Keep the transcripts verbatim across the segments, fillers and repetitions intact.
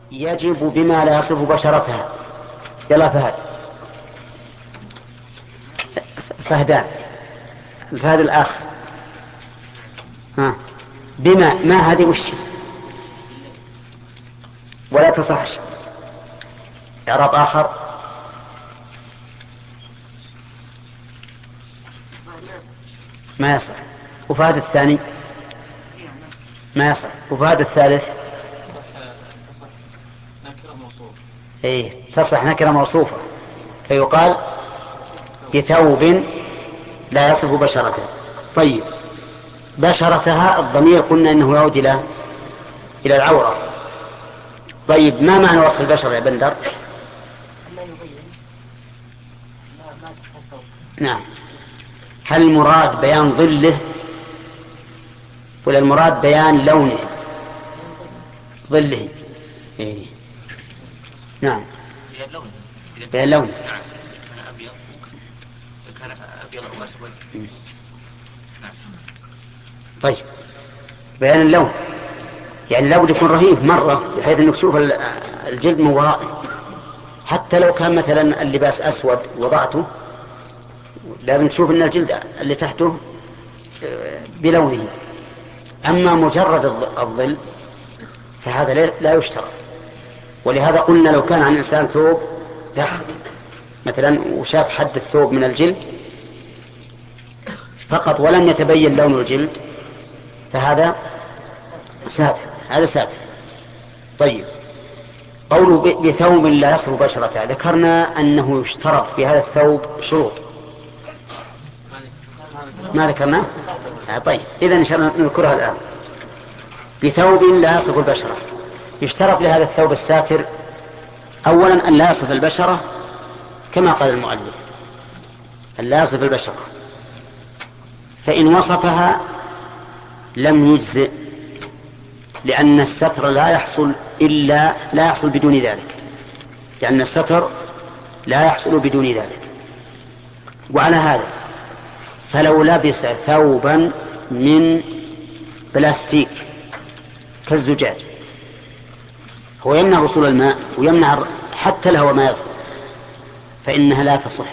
يجب بما لا يصف بشرتها. يلا فهد. فهدان. الفهد الآخر. ها. بما ما هذه وش ولا تصحش. إعراب آخر. ما يصح. وفهد الثاني ما يصح. وفهد الثالث ايه تصح نكرة موصوفة فيقال بثوب لا يصف بشرته. طيب بشرتها الضمير قلنا انه يعود الى الى العورة. طيب ما معنى وصف البشر يا بندر؟ نعم. هل المراد بيان ظله ولا المراد بيان لونه؟ ظله. إيه. نعم بيان لونه. بيان لونه. نعم. كان أبيض كان أبيض أو أسود. نعم. طيب بيان اللون يعني لابد يكون رهيب مرة بحيث أنك تشوف الجلد من ورائه. حتى لو كان مثلا اللباس أسود وضعته لازم تشوف أن الجلد اللي تحته بلونه. أما مجرد الظل فهذا لا يشترط. ولهذا قلنا لو كان عن إنسان ثوب تحت مثلا وشاف حد الثوب من الجلد فقط ولم يتبين لون الجلد فهذا ساتر. هذا ساتر. طيب قوله بثوب لا يصف بشرته ذكرنا أنه يشترط في هذا الثوب شروط ما ذكرنا. طيب إذن إن شاء الله نذكرها الآن. بثوب لا يصف البشرة يشترط لهذا الثوب الساتر أولا أن لا يصف البشرة كما قال المؤلف أن لا يصف البشرة فإن وصفها لم يجزئ لأن الستر لا يحصل إلا لا يحصل بدون ذلك. لأن الستر لا يحصل بدون ذلك. وعلى هذا فلو لبس ثوبا من بلاستيك كالزجاج هو يمنع وصول الماء ويمنع حتى الهواء ما يدخل فإنها لا تصح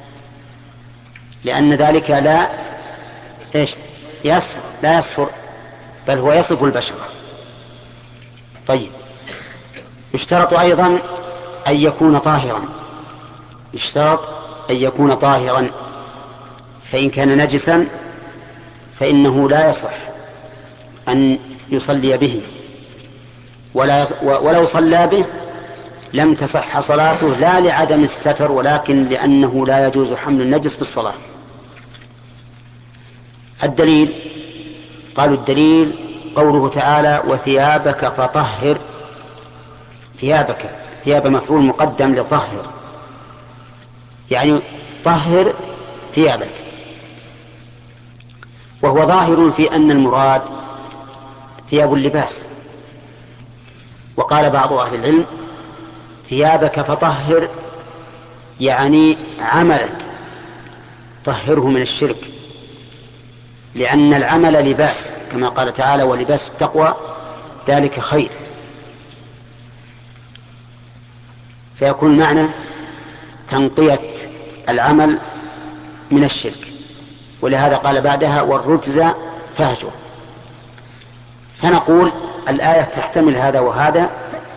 لأن ذلك لا إيش يصفر لا يصفر بل هو يصف البشرة. طيب يشترط أيضا أن يكون طاهرا. يشترط أن يكون طاهرا فإن كان نجسا فإنه لا يصح أن يصلي به ولا ولو صلى به لم تصح صلاته لا لعدم الستر ولكن لأنه لا يجوز حمل النجس بالصلاة. الدليل قالوا الدليل قوله تعالى وثيابك فطهر. ثيابك ثياب مفعول مقدم لطهر يعني طهر ثيابك وهو ظاهر في أن المراد ثياب اللباس. وقال بعض أهل العلم ثيابك فطهر يعني عملك طهره من الشرك لأن العمل لباس كما قال تعالى ولباس التقوى ذلك خير فيكون المعنى تنقية العمل من الشرك. ولهذا قال بعدها والرجز فاهجر. فنقول الآية تحتمل هذا وهذا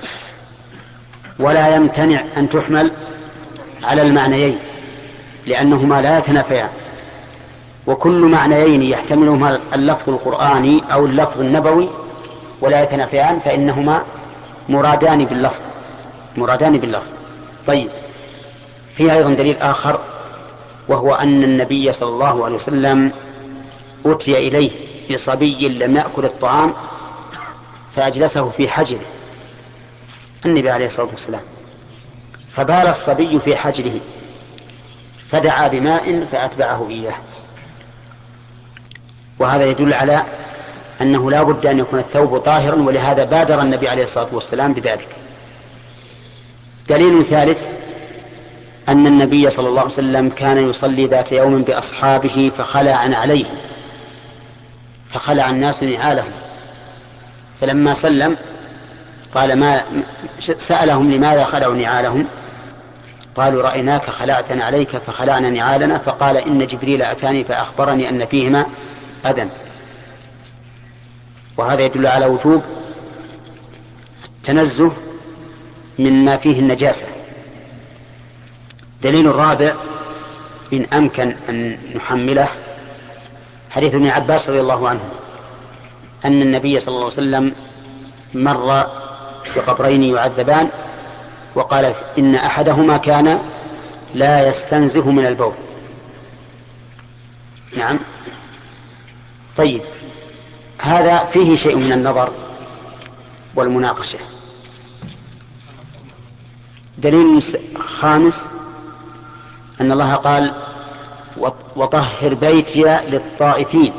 ولا يمتنع أن تحمل على المعنيين لأنهما لا يتنافيان وكل معنيين يحتملهما اللفظ القرآني أو اللفظ النبوي ولا يتنافيان فإنهما مرادان باللفظ مرادان باللفظ. طيب فيها أيضا دليل آخر وهو أن النبي صلى الله عليه وسلم أتي إليه بصبي لم يأكل الطعام فأجلسه في حجره النبي عليه الصلاة والسلام فبال الصبي في حجره فدعا بماء فأتبعه إياه. وهذا يدل على أنه لا بد أن يكون الثوب طاهرا ولهذا بادر النبي عليه الصلاة والسلام بذلك. دليل ثالث أن النبي صلى الله عليه وسلم كان يصلي ذات يوم بأصحابه فخلع عليهم فخلع الناس نعالهم فلما سلم قال ما سألهم لماذا خلعوا نعالهم؟ قالوا رأيناك خلعتنا عليك فخلعنا نعالنا، فقال إن جبريل أتاني فأخبرني أن فيهما أذى. وهذا يدل على وجوب التنزه مما فيه النجاسة. دليل الرابع إن أمكن أن نحمله حديث ابن عباس رضي الله عنه أن النبي صلى الله عليه وسلم مر بقبرين يعذبان وقال إن أحدهما كان لا يستنزه من البول. نعم. طيب، هذا فيه شيء من النظر والمناقشة. دليل خامس أن الله قال وطهر بيتي للطائفين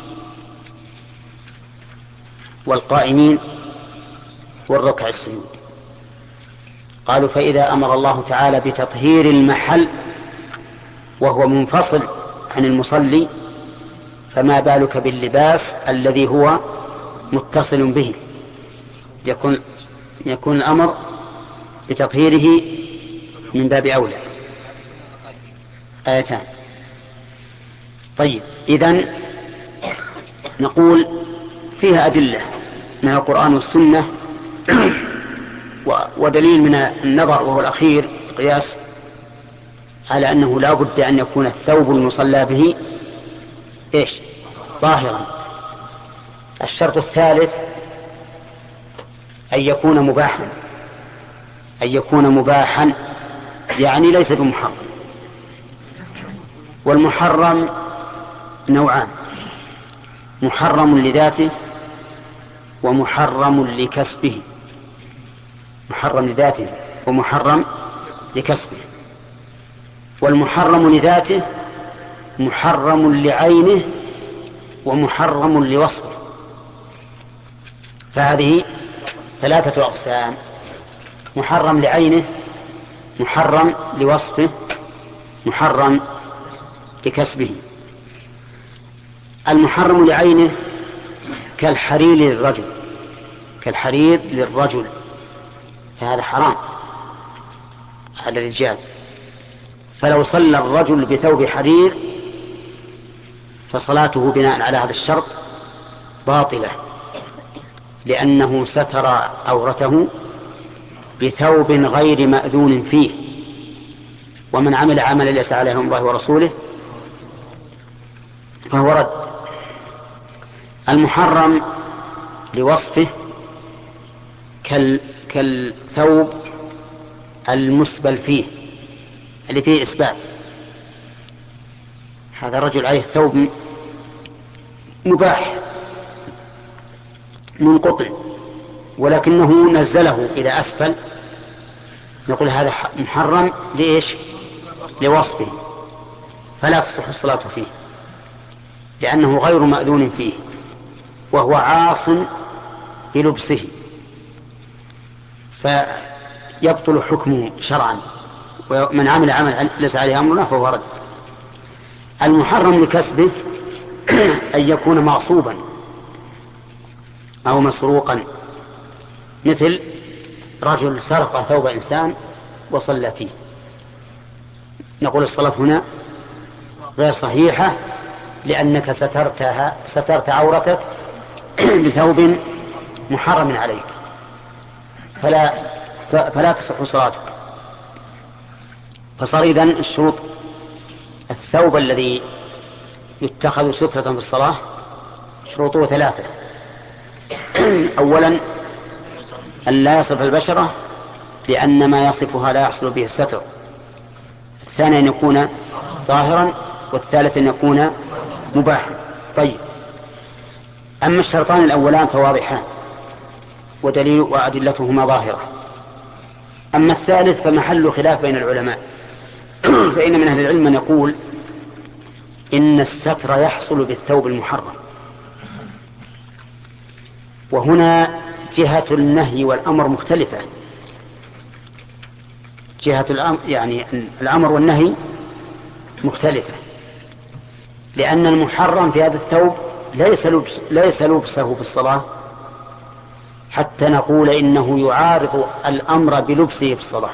والقائمين والركع السجود. قالوا فإذا أمر الله تعالى بتطهير المحل وهو منفصل عن المصلي فما بالك باللباس الذي هو متصل به؟ يكون يكون الأمر بتطهيره من باب أولى. آيتان. طيب، إذن نقول فيها أدلة من القرآن والسنة ودليل من النظر وهو الأخير قياس على أنه لا بد أن يكون الثوب المصلى به إيش؟ طاهرا. الشرط الثالث أن يكون مباحا، أن يكون مباحا يعني ليس بمحرم. والمحرم نوعان: محرم لذاته ومحرم لكسبه. محرم لذاته ومحرم لكسبه. والمحرم لذاته محرم لعينه ومحرم لوصفه. فهذه ثلاثة أقسام: محرم لعينه، محرم لوصفه، محرم لكسبه. المحرم لعينه كالحرير للرجل، كالحرير للرجل فهذا حرام على الرجال. فلو صلى الرجل بثوب حرير فصلاته بناء على هذا الشرط باطلة، لأنه ستر عورته بثوب غير مأذون فيه، ومن عمل عملا ليس عليه أمر الله ورسوله فهو رد. المحرم لوصفه كال كالثوب المسبل فيه اللي فيه إسبال. هذا الرجل عليه ثوب مباح منقطع ولكنه نزله إلى أسفل، نقول هذا محرم لإيش؟ لوصفه، فلا تصح الصلاة فيه لأنه غير مأذون فيه وهو عاص بلبسه، فيبطل حكمه شرعا، ومن عمل عمل ليس عليه أمرنا فهو رد. المحرم لكسبه أن يكون مغصوبا أو مسروقا، مثل رجل سرق ثوب إنسان وصلى فيه، نقول الصلاة هنا غير صحيحة لأنك سترتها سترت عورتك بثوب محرم عليك، فلا فلا تصح صلاتك. فصار إذن الشروط: الثوب الذي يتخذ سترة في الصلاة شروطه ثلاثة: أولا أن لا يصف البشرة لأن ما يصفها لا يحصل به الستر، الثاني أن يكون ظاهرا، والثالث أن يكون مباحا. طيب، أما الشرطان الأولان فواضحان ودليل وأدلتهما ظاهرة، أما الثالث فمحل خلاف بين العلماء. فإن من أهل العلم من يقول إن الستر يحصل بالثوب المحرم، وهنا جهة النهي والأمر مختلفة. جهة الأمر يعني الأمر والنهي مختلفة، لأن المحرم في هذا الثوب ليس لبس ليس لبسه في الصلاة حتى نقول إنه يعارض الأمر بلبسه في الصلاة.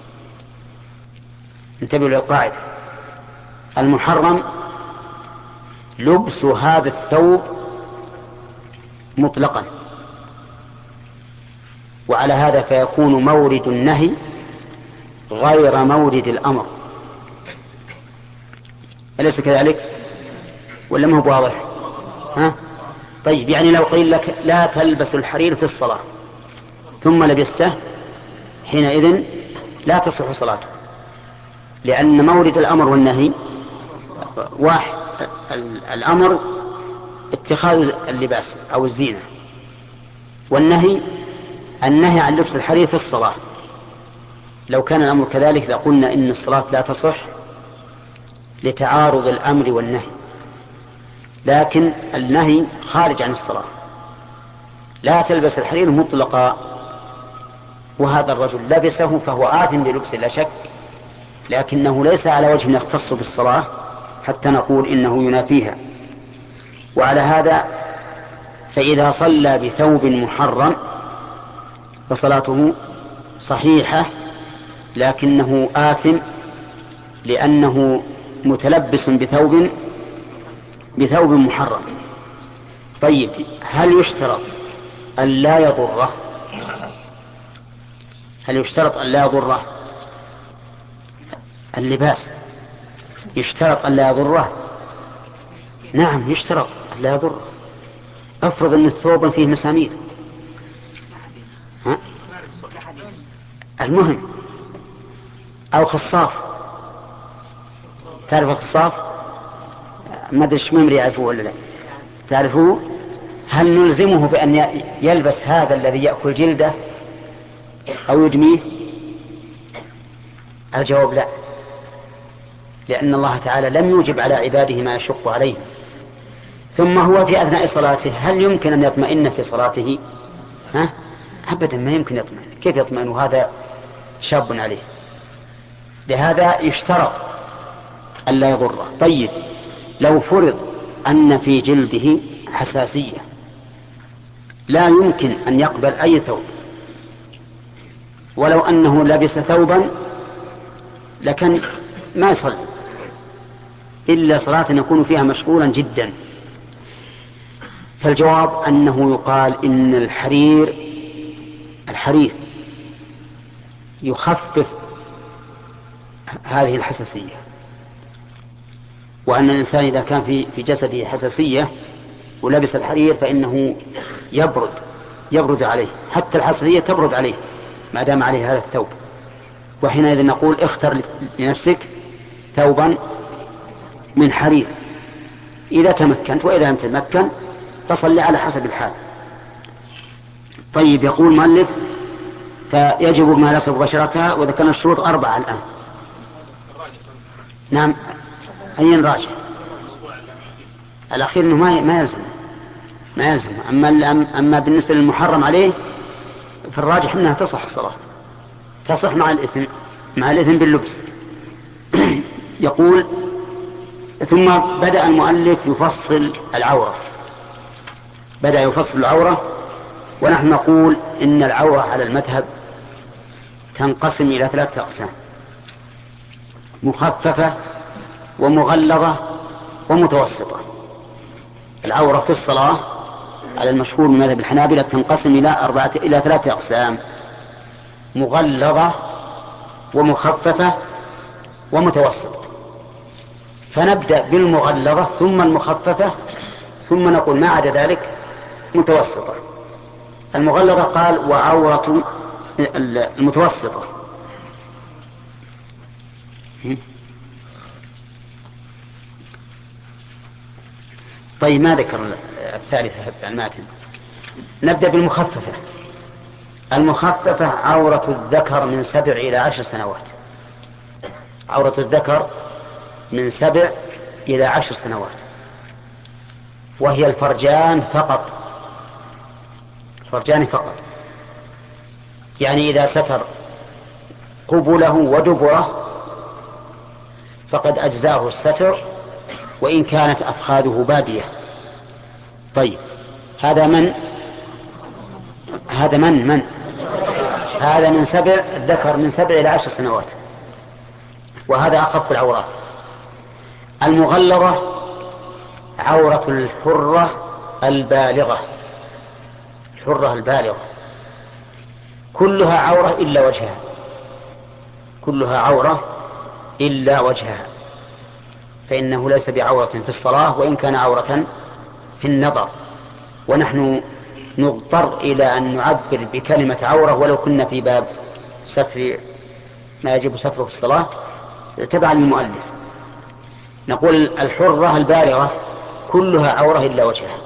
انتبهوا للقاعدة، المحرم لبس هذا الثوب مطلقا، وعلى هذا فيكون مورد النهي غير مورد الأمر، أليس كذلك؟ ولا ما هو واضح؟ ها؟ طيب، يعني لو قيل لك لا تلبس الحرير في الصلاة ثم لبسته، حينئذ لا تصح صلاته، لأن مورد الأمر والنهي واحد. الأمر اتخاذ اللباس أو الزينة، والنهي النهي عن لبس الحرير في الصلاة. لو كان الأمر كذلك لقلنا إن الصلاة لا تصح لتعارض الأمر والنهي، لكن النهي خارج عن الصلاة، لا تلبس الحرير مطلقا، وهذا الرجل لبسه فهو آثم بلبسه لا شك، لكنه ليس على وجه يختص بالصلاة حتى نقول إنه ينافيها. وعلى هذا فإذا صلى بثوب محرم فصلاته صحيحة، لكنه آثم لأنه متلبس بثوب بثوب محرم. طيب، هل يشترط أن لا يضره؟ هل يشترط أن لا يضره اللباس؟ يشترط أن لا يضره؟ نعم يشترط أن لا يضره. أفرض أن الثوب فيه مسامير، ها؟ المهم، أو خصاف. تعرف الخصاف؟ ما أدري إيش ممري يعرفوه ولا لا تعرفوه؟ هل نلزمه بأن يلبس هذا الذي يأكل جلده أو يدميه؟ الجواب لا، لأن الله تعالى لم يوجب على عباده ما يشق عليهم. ثم هو في أثناء صلاته هل يمكن أن يطمئن في صلاته؟ ها؟ أبدا ما يمكن يطمئن. كيف يطمئن وهذا شاب عليه؟ لهذا يشترط ألا يضره. طيب، لو فرض أن في جلده حساسية لا يمكن أن يقبل أي ثوب، ولو أنه لبس ثوبا لكن ما يصلي إلا صلاة يكون فيها مشغولا جدا، فالجواب أنه يقال إن الحرير الحرير يخفف هذه الحساسية، وأن الإنسان إذا كان في في جسده حساسية ولبس الحرير فإنه يبرد يبرد عليه، حتى الحساسية تبرد عليه ما دام عليه هذا الثوب. وحينئذ نقول اختر لنفسك ثوبا من حرير إذا تمكنت، وإذا لم تتمكن فصل على حسب الحال. طيب، يقول المؤلف فيجب ما يصب بشرتها، وذكرنا الشروط أربعة الآن. نعم، أي راجع الأخير أنه ما ما يلزم ما يلزم أما أما بالنسبة للمحرم عليه فالراجح أنها تصح الصلاة، تصح مع الإثم مع الإثم باللبس. يقول ثم بدأ المؤلف يفصل العورة، بدأ يفصل العورة، ونحن نقول إن العورة على المذهب تنقسم إلى ثلاثة أقسام: مخففة ومغلظة ومتوسطة. العورة في الصلاة على المشهور من مذهب الحنابلة تنقسم إلى أربعة إلى ثلاثة أقسام: مغلظة ومخففة ومتوسطة. فنبدأ بالمغلظة ثم المخففة ثم نقول ما عدا ذلك متوسطة. المغلظة قال وعورة المتوسطة طيب، ما ذكر الثالثة الماتن. نبدأ بالمخففة. المخففة عورة الذكر من سبع إلى عشر سنوات، عورة الذكر من سبع إلى عشر سنوات، وهي الفرجان فقط، فرجان فقط. يعني إذا ستر قبله ودبره فقد أجزاه الستر وإن كانت أفخاذه بادية. طيب، هذا من هذا من من هذا من سبع الذكر من سبع إلى عشر سنوات، وهذا أخف العورات. المغلظة عورة الحرة البالغة، الحرة البالغة كلها عورة إلا وجهها، كلها عورة إلا وجهها، فإنه ليس بعورة في الصلاة وإن كان عورة في النظر. ونحن نضطر إلى أن نعبر بكلمة عورة ولو كنا في باب ستر ما يجب ستره في الصلاة تبعا للمؤلف. نقول الحرة البالغة كلها عورة إلا وجهها،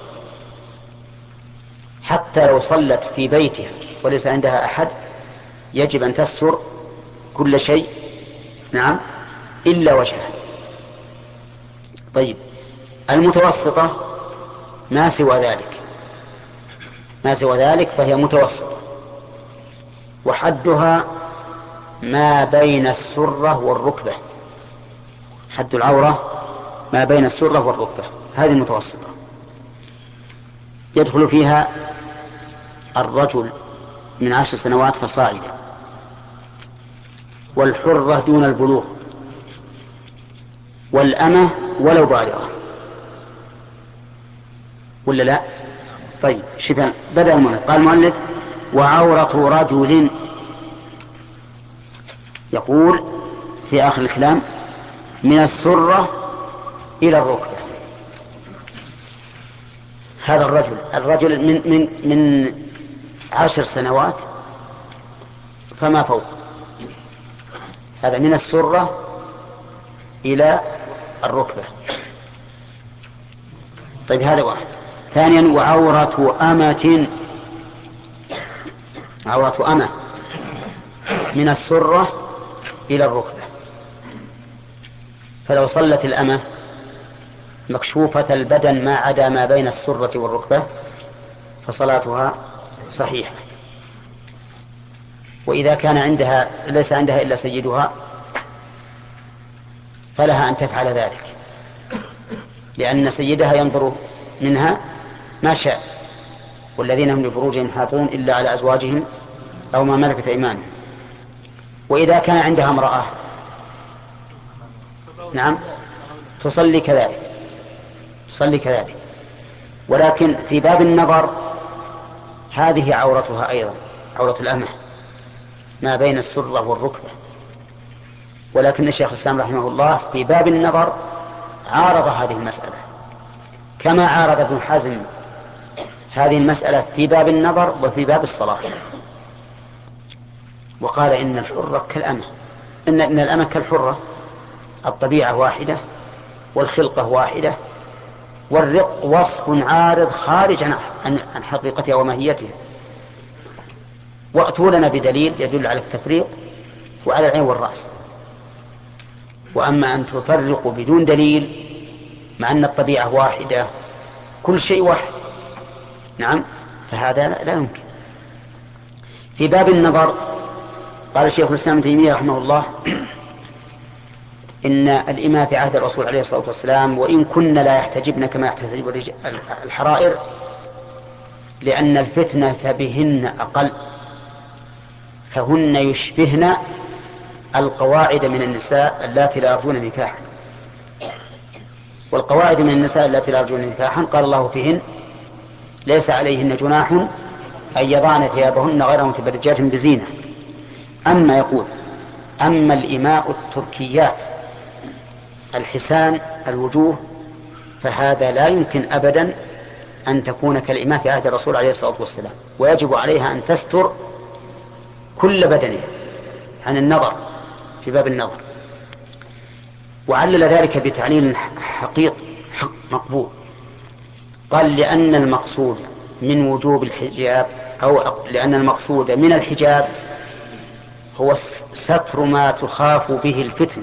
حتى لو صلت في بيتها وليس عندها أحد يجب أن تستر كل شيء، نعم، إلا وجهها. طيب المتوسطة ما سوى ذلك، ما سوى ذلك فهي متوسطة، وحدها ما بين السرة والركبة، حد العورة ما بين السرة والركبة، هذه المتوسطة. يدخل فيها الرجل من عشر سنوات فصاعدا، والحرة دون البلوغ، والأمة ولو بالغة، ولا لا؟ طيب شوف بدأ المؤلف، قال المؤلف وعورة رجل، يقول في آخر الكلام من السرة إلى الركبة. هذا الرجل الرجل من من من عشر سنوات فما فوق، هذا من السرة إلى الركبة. طيب هذا واحد. ثانيا وعورة أمة، عورة أمة من السرة إلى الركبة، فلو صلت الأمة مكشوفة البدن ما عدا ما بين السرة والركبة فصلاتها صحيحة. وإذا كان عندها ليس عندها إلا سيدها فلها أن تفعل ذلك، لأن سيدها ينظر منها ما شاء، والذين هم لفروجهم حافظون إلا على أزواجهم أو ما ملكت أيمانهم. وإذا كان عندها امرأة نعم تصلي كذلك، تصلي كذلك. ولكن في باب النظر هذه عورتها أيضا، عورة الأمة ما بين السرة والركبة. ولكن الشيخ الإسلام رحمه الله في باب النظر عارض هذه المسألة، كما عارض ابن حزم هذه المسألة في باب النظر وفي باب الصلاة، وقال إن الحرة كالأمة، إن, إن الأمة كالحرة، الطبيعة واحدة والخلقة واحدة، والرق وصف عارض خارج عن عن حقيقتها وماهيتها. وأتوا لنا بدليل يدل على التفريق وعلى العين والرأس. وأما أن تفرقوا بدون دليل مع أن الطبيعة واحدة كل شيء واحد، نعم، فهذا لا يمكن. في باب النظر قال الشيخ الإسلام ابن تيمية رحمه الله إن الإماء في عهد الرسول عليه الصلاة والسلام وإن كن لا يحتجبن كما يحتجب الحرائر لأن الفتنة بهن أقل، فهن يشبهن القواعد من النساء اللاتي لا يرجون نكاحا. والقواعد من النساء اللاتي لا يرجون نكاحا قال الله فيهن ليس عليهن جناح أن يضعن ثيابهن غير متبرجات بزينة. أما يقول أما الإماء التركيات الحسان الوجوه فهذا لا يمكن أبدا أن تكون كالإماء في عهد الرسول عليه الصلاة والسلام، ويجب عليها أن تستر كل بدنها عن النظر في باب النظر. وعلل ذلك بتعليل حقيقي حق مقبول، قال لأن المقصود من وجوب الحجاب أو لأن المقصود من الحجاب هو ستر ما تخاف به الفتنة،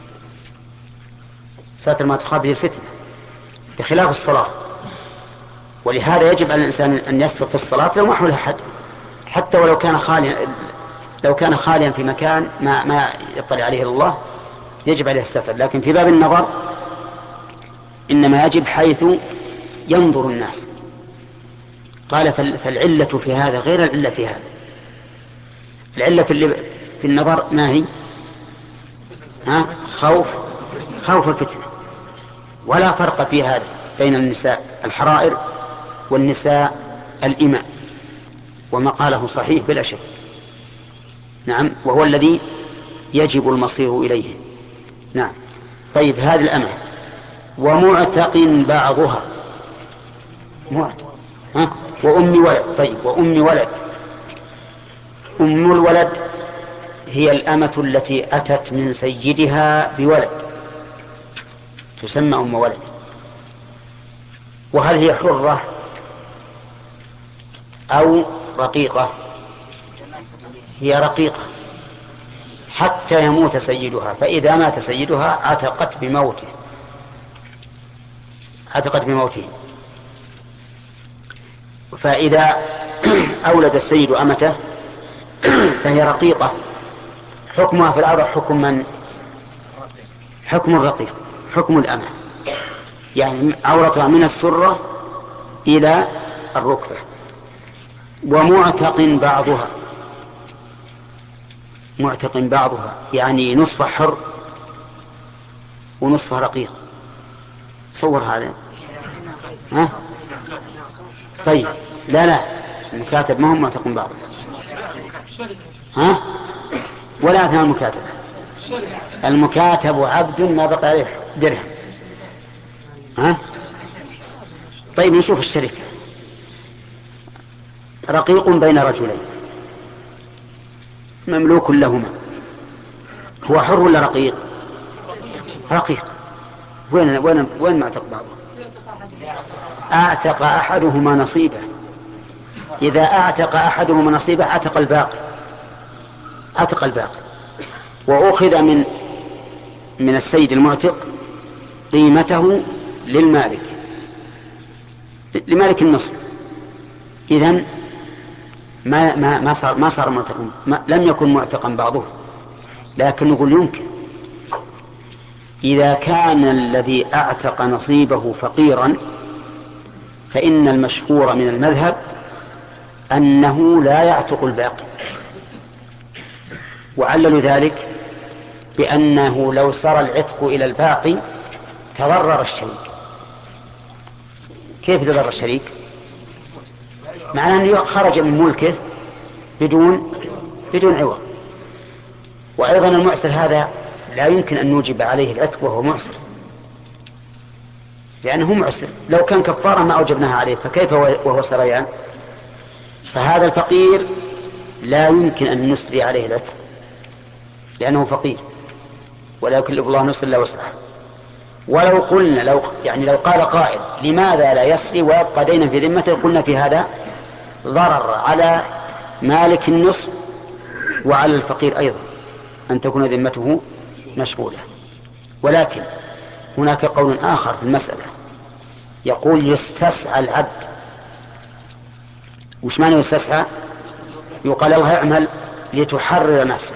ستر ما تخاف به الفتنة بخلاف الصلاة. ولهذا يجب على الإنسان أن يستر في الصلاة لو ما حولها حد، حتى ولو كان خاليا، لو كان خاليا في مكان ما ما يطلع عليه الله يجب عليه الستر. لكن في باب النظر إنما يجب حيث ينظر الناس، قال فالعلة في هذا غير العلة في هذا. العلة في, في النظر ما هي؟ ها؟ خوف خوف الفتنة. ولا فرق في هذا بين النساء الحرائر والنساء الإماء، وما قاله صحيح بلا شك. نعم، وهو الذي يجب المصير إليه. نعم. طيب، هذه الأمة ومعتق بعضها معتق. ها؟ وأم ولد. طيب، وأم ولد. أم الولد هي الأمة التي أتت من سيدها بولد، تسمى أم ولد. وهل هي حرة أو رقيقة؟ هي رقيقة حتى يموت سيدها، فإذا مات سيدها عتقت بموته عتقت بموته فإذا أولد السيد أمته فهي رقيقة، حكمها في الأرض حكم من؟ حكم الرقيق، حكم الأمة، يعني عورتها من السرة إلى الركبة. ومعتق بعضها، معتق بعضها يعني نصف حر ونصف رقيق. صور هذا. ها؟ طيب، لا لا المكاتب ما هم معتق بعض. ها؟ ولا أثناء المكاتبة. المكاتب عبد ما بقى عليه درهم. ها؟ طيب، نشوف الشركة. رقيق بين رجلين مملوك لهما، هو حر ولا رقيق؟ رقيق. وين وين وين معتق بعضه؟ اعتق احدهما نصيبه. اذا اعتق احدهما نصيبه اعتق الباقي اعتق الباقي واخذ من من السيد المعتق قيمته للمالك لمالك النصب. اذن ما ما ما صار ما صار معتق، لم يكن معتقا بعضه. لكن نقول يمكن إذا كان الذي أعتق نصيبه فقيرا، فإن المشهور من المذهب أنه لا يعتق الباقي، وعللوا ذلك بأنه لو سر العتق إلى الباقي تضرر الشريك. كيف تضرر الشريك؟ معناه أنه خرج من ملكه بدون بدون عوض. وأيضا المعسر هذا لا يمكن أن نوجب عليه العتق وهو معسر، لأنه معسر. لو كان كفارا ما أوجبناها عليه، فكيف وهو سريان؟ فهذا الفقير لا يمكن أن نسري عليه العتق لأنه فقير، ولا يكلف الله نفسا إلا وسعها. ولو قلنا لو يعني لو قال قائل لماذا لا يسري ويبقى دينا في ذمته، قلنا في هذا ضرر على مالك النصف وعلى الفقير أيضا أن تكون ذمته مشغولة. ولكن هناك قول آخر في المسألة، يقول يستسعى العبد. وش معنى يستسعى؟ يقال الله اعمل لتحرر نفسك.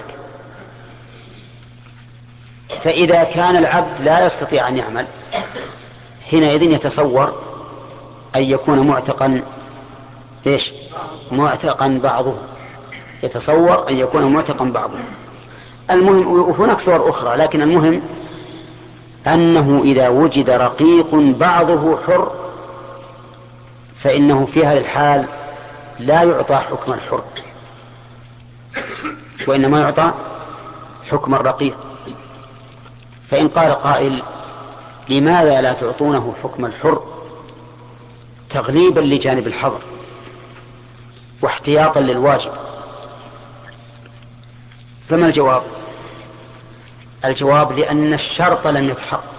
فإذا كان العبد لا يستطيع أن يعمل، حينئذ يتصور أن يكون معتقا إيش؟ معتقا بعضه، يتصور أن يكون معتقا بعضه. المهم، وهناك صور أخرى، لكن المهم أنه إذا وجد رقيق بعضه حر فإنه في هذه الحال لا يعطى حكم الحر، وإنما يعطى حكم الرقيق. فإن قال قائل لماذا لا تعطونه حكم الحر تغليبا لجانب الحظر واحتياطا للواجب، فما الجواب؟ الجواب لأن الشرط لم يتحقق.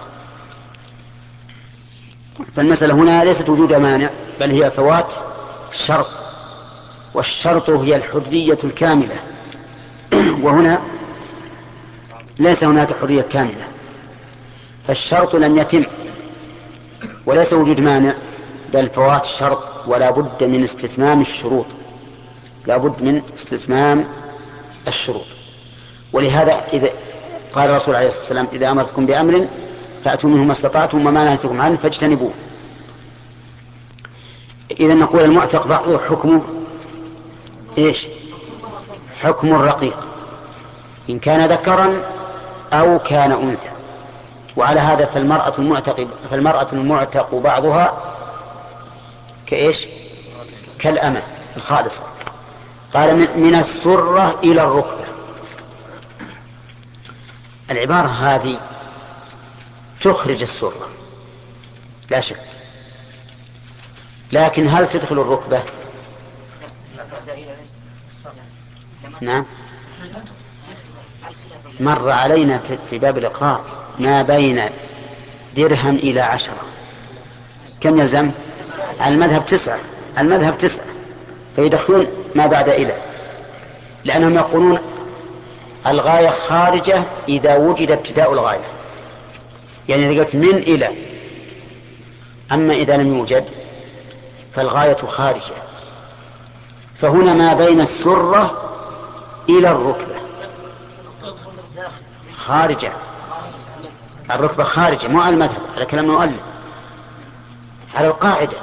فالمسألة هنا ليست وجود مانع، بل هي فوات الشرط، والشرط هي الحرية الكاملة، وهنا ليس هناك حرية كاملة، فالشرط لم يتم، وليس وجود مانع بل فوات الشرط، ولا بد من استتمام الشروط، لا بد من استتمام الشروط. ولهذا إذا قال الرسول عليه الصلاة والسلام إذا أمرتكم بأمر فأتوا منه ما استطعتم وما نهيتكم عنه فاجتنبوه. إذا نقول المعتق بعضه حكمه إيش؟ حكم الرقيق إن كان ذكرا أو كان أنثى. وعلى هذا فالمرأة المعتق فالمرأة المعتق بعضها كإيش؟ كالأمة الخالصة. قال من السرة إلى الركبة. العبارة هذه تخرج السرة لا شك، لكن هل تدخل الركبة؟ نعم، مر علينا في باب الإقرار ما بين درهم إلى عشرة كم يلزم؟ المذهب تسعة المذهب تسعة فيدخلون ما بعد إلى، لأنهم يقولون الغاية خارجة إذا وجد ابتداء الغاية، يعني إذا قلت من إلى، أما إذا لم يوجد فالغاية خارجة. فهنا ما بين السرة إلى الركبة خارجة، الركبة خارجة، مو على المذهب، على كلام المؤلف، على القاعدة.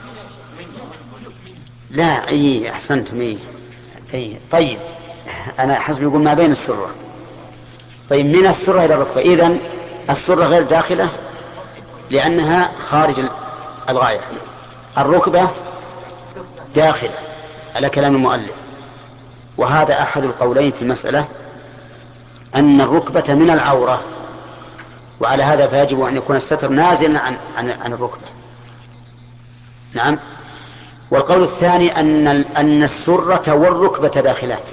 لا أي أحسنتم أي أي طيب، أنا حسب يقول ما بين السرة. طيب من السرة إلى الركبة، إذن السرة غير داخلة لأنها خارج الغاية، الركبة داخلة على كلام المؤلف. وهذا أحد القولين في المسألة، أن الركبة من العورة، وعلى هذا فيجب أن يكون الستر نازلا عن, عن, عن الركبة. نعم. والقول الثاني أن, أن السرة والركبة داخلات،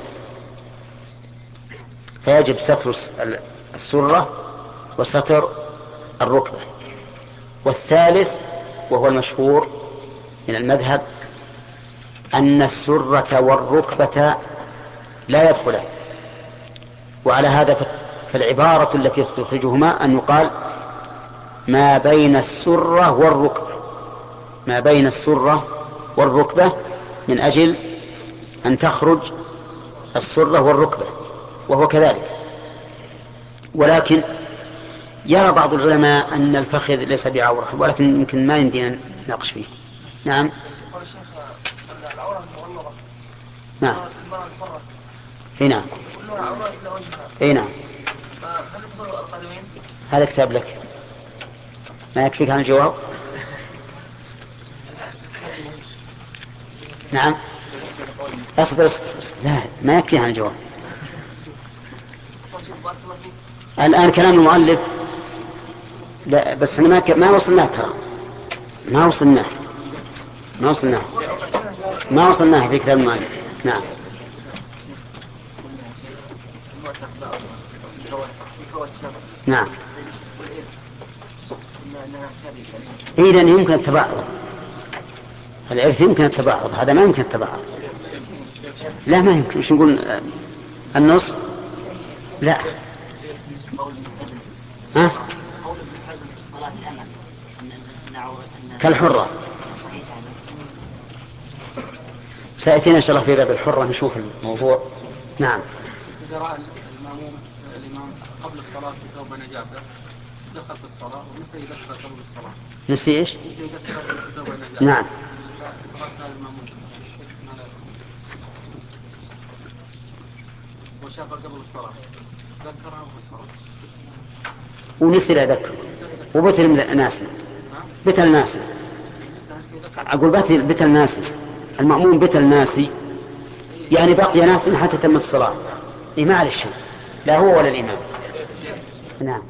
فيجب ستر السرة وستر الركبة. والثالث وهو المشهور من المذهب أن السرة والركبة لا يدخلان، وعلى هذا فالعبارة التي تخرجهما أن يقال ما بين السرة والركبة، ما بين السرة والركبة، من أجل أن تخرج السرة والركبة، وهو كذلك. ولكن يرى بعض العلماء أن الفخذ ليس بعورة، ولكن يمكن ما يمدينا نناقش فيه. نعم. نعم. اي نعم. اي نعم. هذا كتاب لك، ما يكفيك عن الجواب. نعم. اصبر اصبر لا ما يكفي عن الجواب. الآن كلام المؤلف لا، بس احنا ما ما وصلناه، ترى ما وصلناه ما وصلناه ما وصلناه في كتاب المؤلف. نعم. نعم. إذن يمكن التباعد، العرف يمكن التباعد، هذا ما يمكن التباعد. لا ما يمكن، وش نقول النص؟ لا. ها؟ كالحرة سيأتينا إن شاء الله في باب الحرة نشوف الموضوع. نعم. إذا رأى المأموم الإمام قبل الصلاة في ثوب نجاسة دخل في الصلاة ونسي يذكر قبل الصلاة. نسي إيش؟ نسي يذكر في ثوب نجاسة. نعم. الصلاة هذا المأموم وشافه قبل الصلاة ذكرها في الصلاة ونسي لا يذكر وبتل ناسي، بتل ناسي، أقول بتل بتل ناسي، المأموم بتل ناسي، يعني بقي ناسي حتى تم الصلاة. إيه ما عليه شيء، لا هو ولا الإمام. نعم.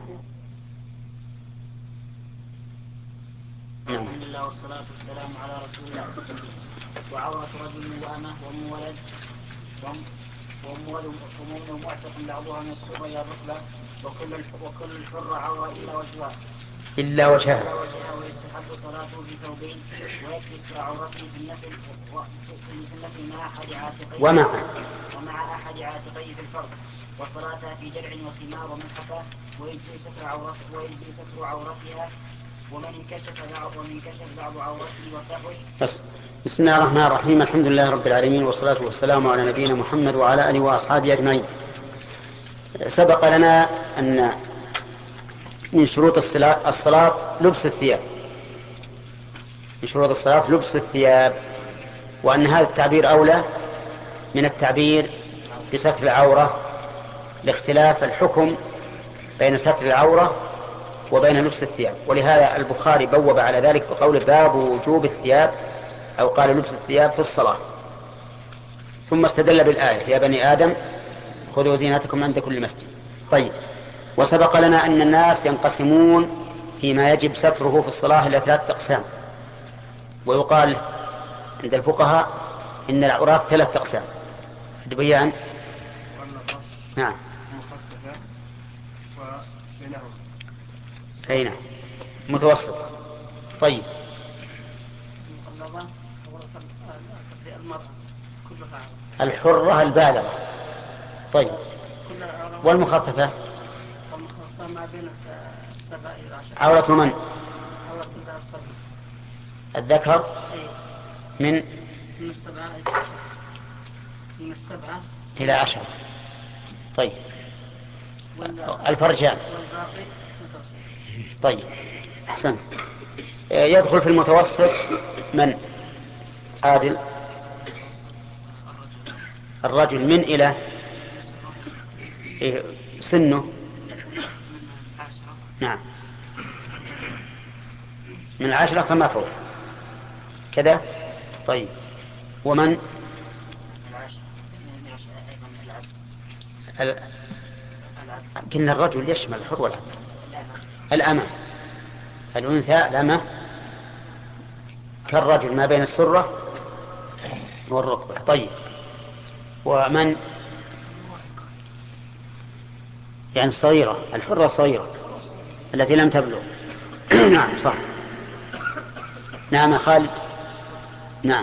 الحمد لله والصلاة والسلام على رسول الله. وعورة رجل وأمه وأم ولد وأم ولد وأم معتق بعضها من السرة إلى الركبة، وكل وكل الحر عورة إلا وجهها إلا وجهها ويستحب صلاته في ثوبين ويكفي ستر عورته في النفل في النفل مع أحد عاتقيه ومع ومع أحد عاتقيه في الفرد، وصلاتها في جرع وخمار وملحفة، ويجزي ستر عورته ويجزي ستر عورتها ومن انكشف بعض ومن انكشف بعض عورته وفحش. بس بسم الله الرحمن الرحيم، الحمد لله رب العالمين، والصلاة والسلام على نبينا محمد وعلى آله وأصحابه أجمعين. سبق لنا أن من شروط الصلاة لبس الثياب، من شروط الصلاة لبس الثياب، وأن هذا التعبير أولى من التعبير بستر العورة لاختلاف الحكم بين ستر العورة وبين لبس الثياب. ولهذا البخاري بوب على ذلك بقول باب وجوب الثياب، أو قال لبس الثياب في الصلاة، ثم استدل بالآية يا بني آدم خذوا زينتكم عند كل مسجد. طيب، وسبق لنا أن الناس ينقسمون فيما يجب ستره في الصلاة إلى ثلاثة أقسام، ويقال عند الفقهاء إن العورات ثلاثة أقسام. بيان نعم أين متوسط. طيب، الحرة البالغة. طيب، والمخففة ما بين السبع إلى عشر. عورة من؟ عورة الصبي الذكر من من السبعة إلى عشر. من السبعة إلى عشر. طيب، الفرجان. والباقي متوسط. طيب، أحسنت. يدخل في المتوسط من؟ عادل. الرجل من إلى إيه سنه؟ نعم، من العشرة فما فوق كذا. طيب، ومن؟ قلنا الرجل يشمل الحر والعبد. الأمة، الأنثى الأمة كالرجل ما بين السرة والركبة. طيب، ومن؟ يعني الصغيرة، الحرة الصغيرة التي لم تبلغ. نعم صح. نعم خالد. نعم،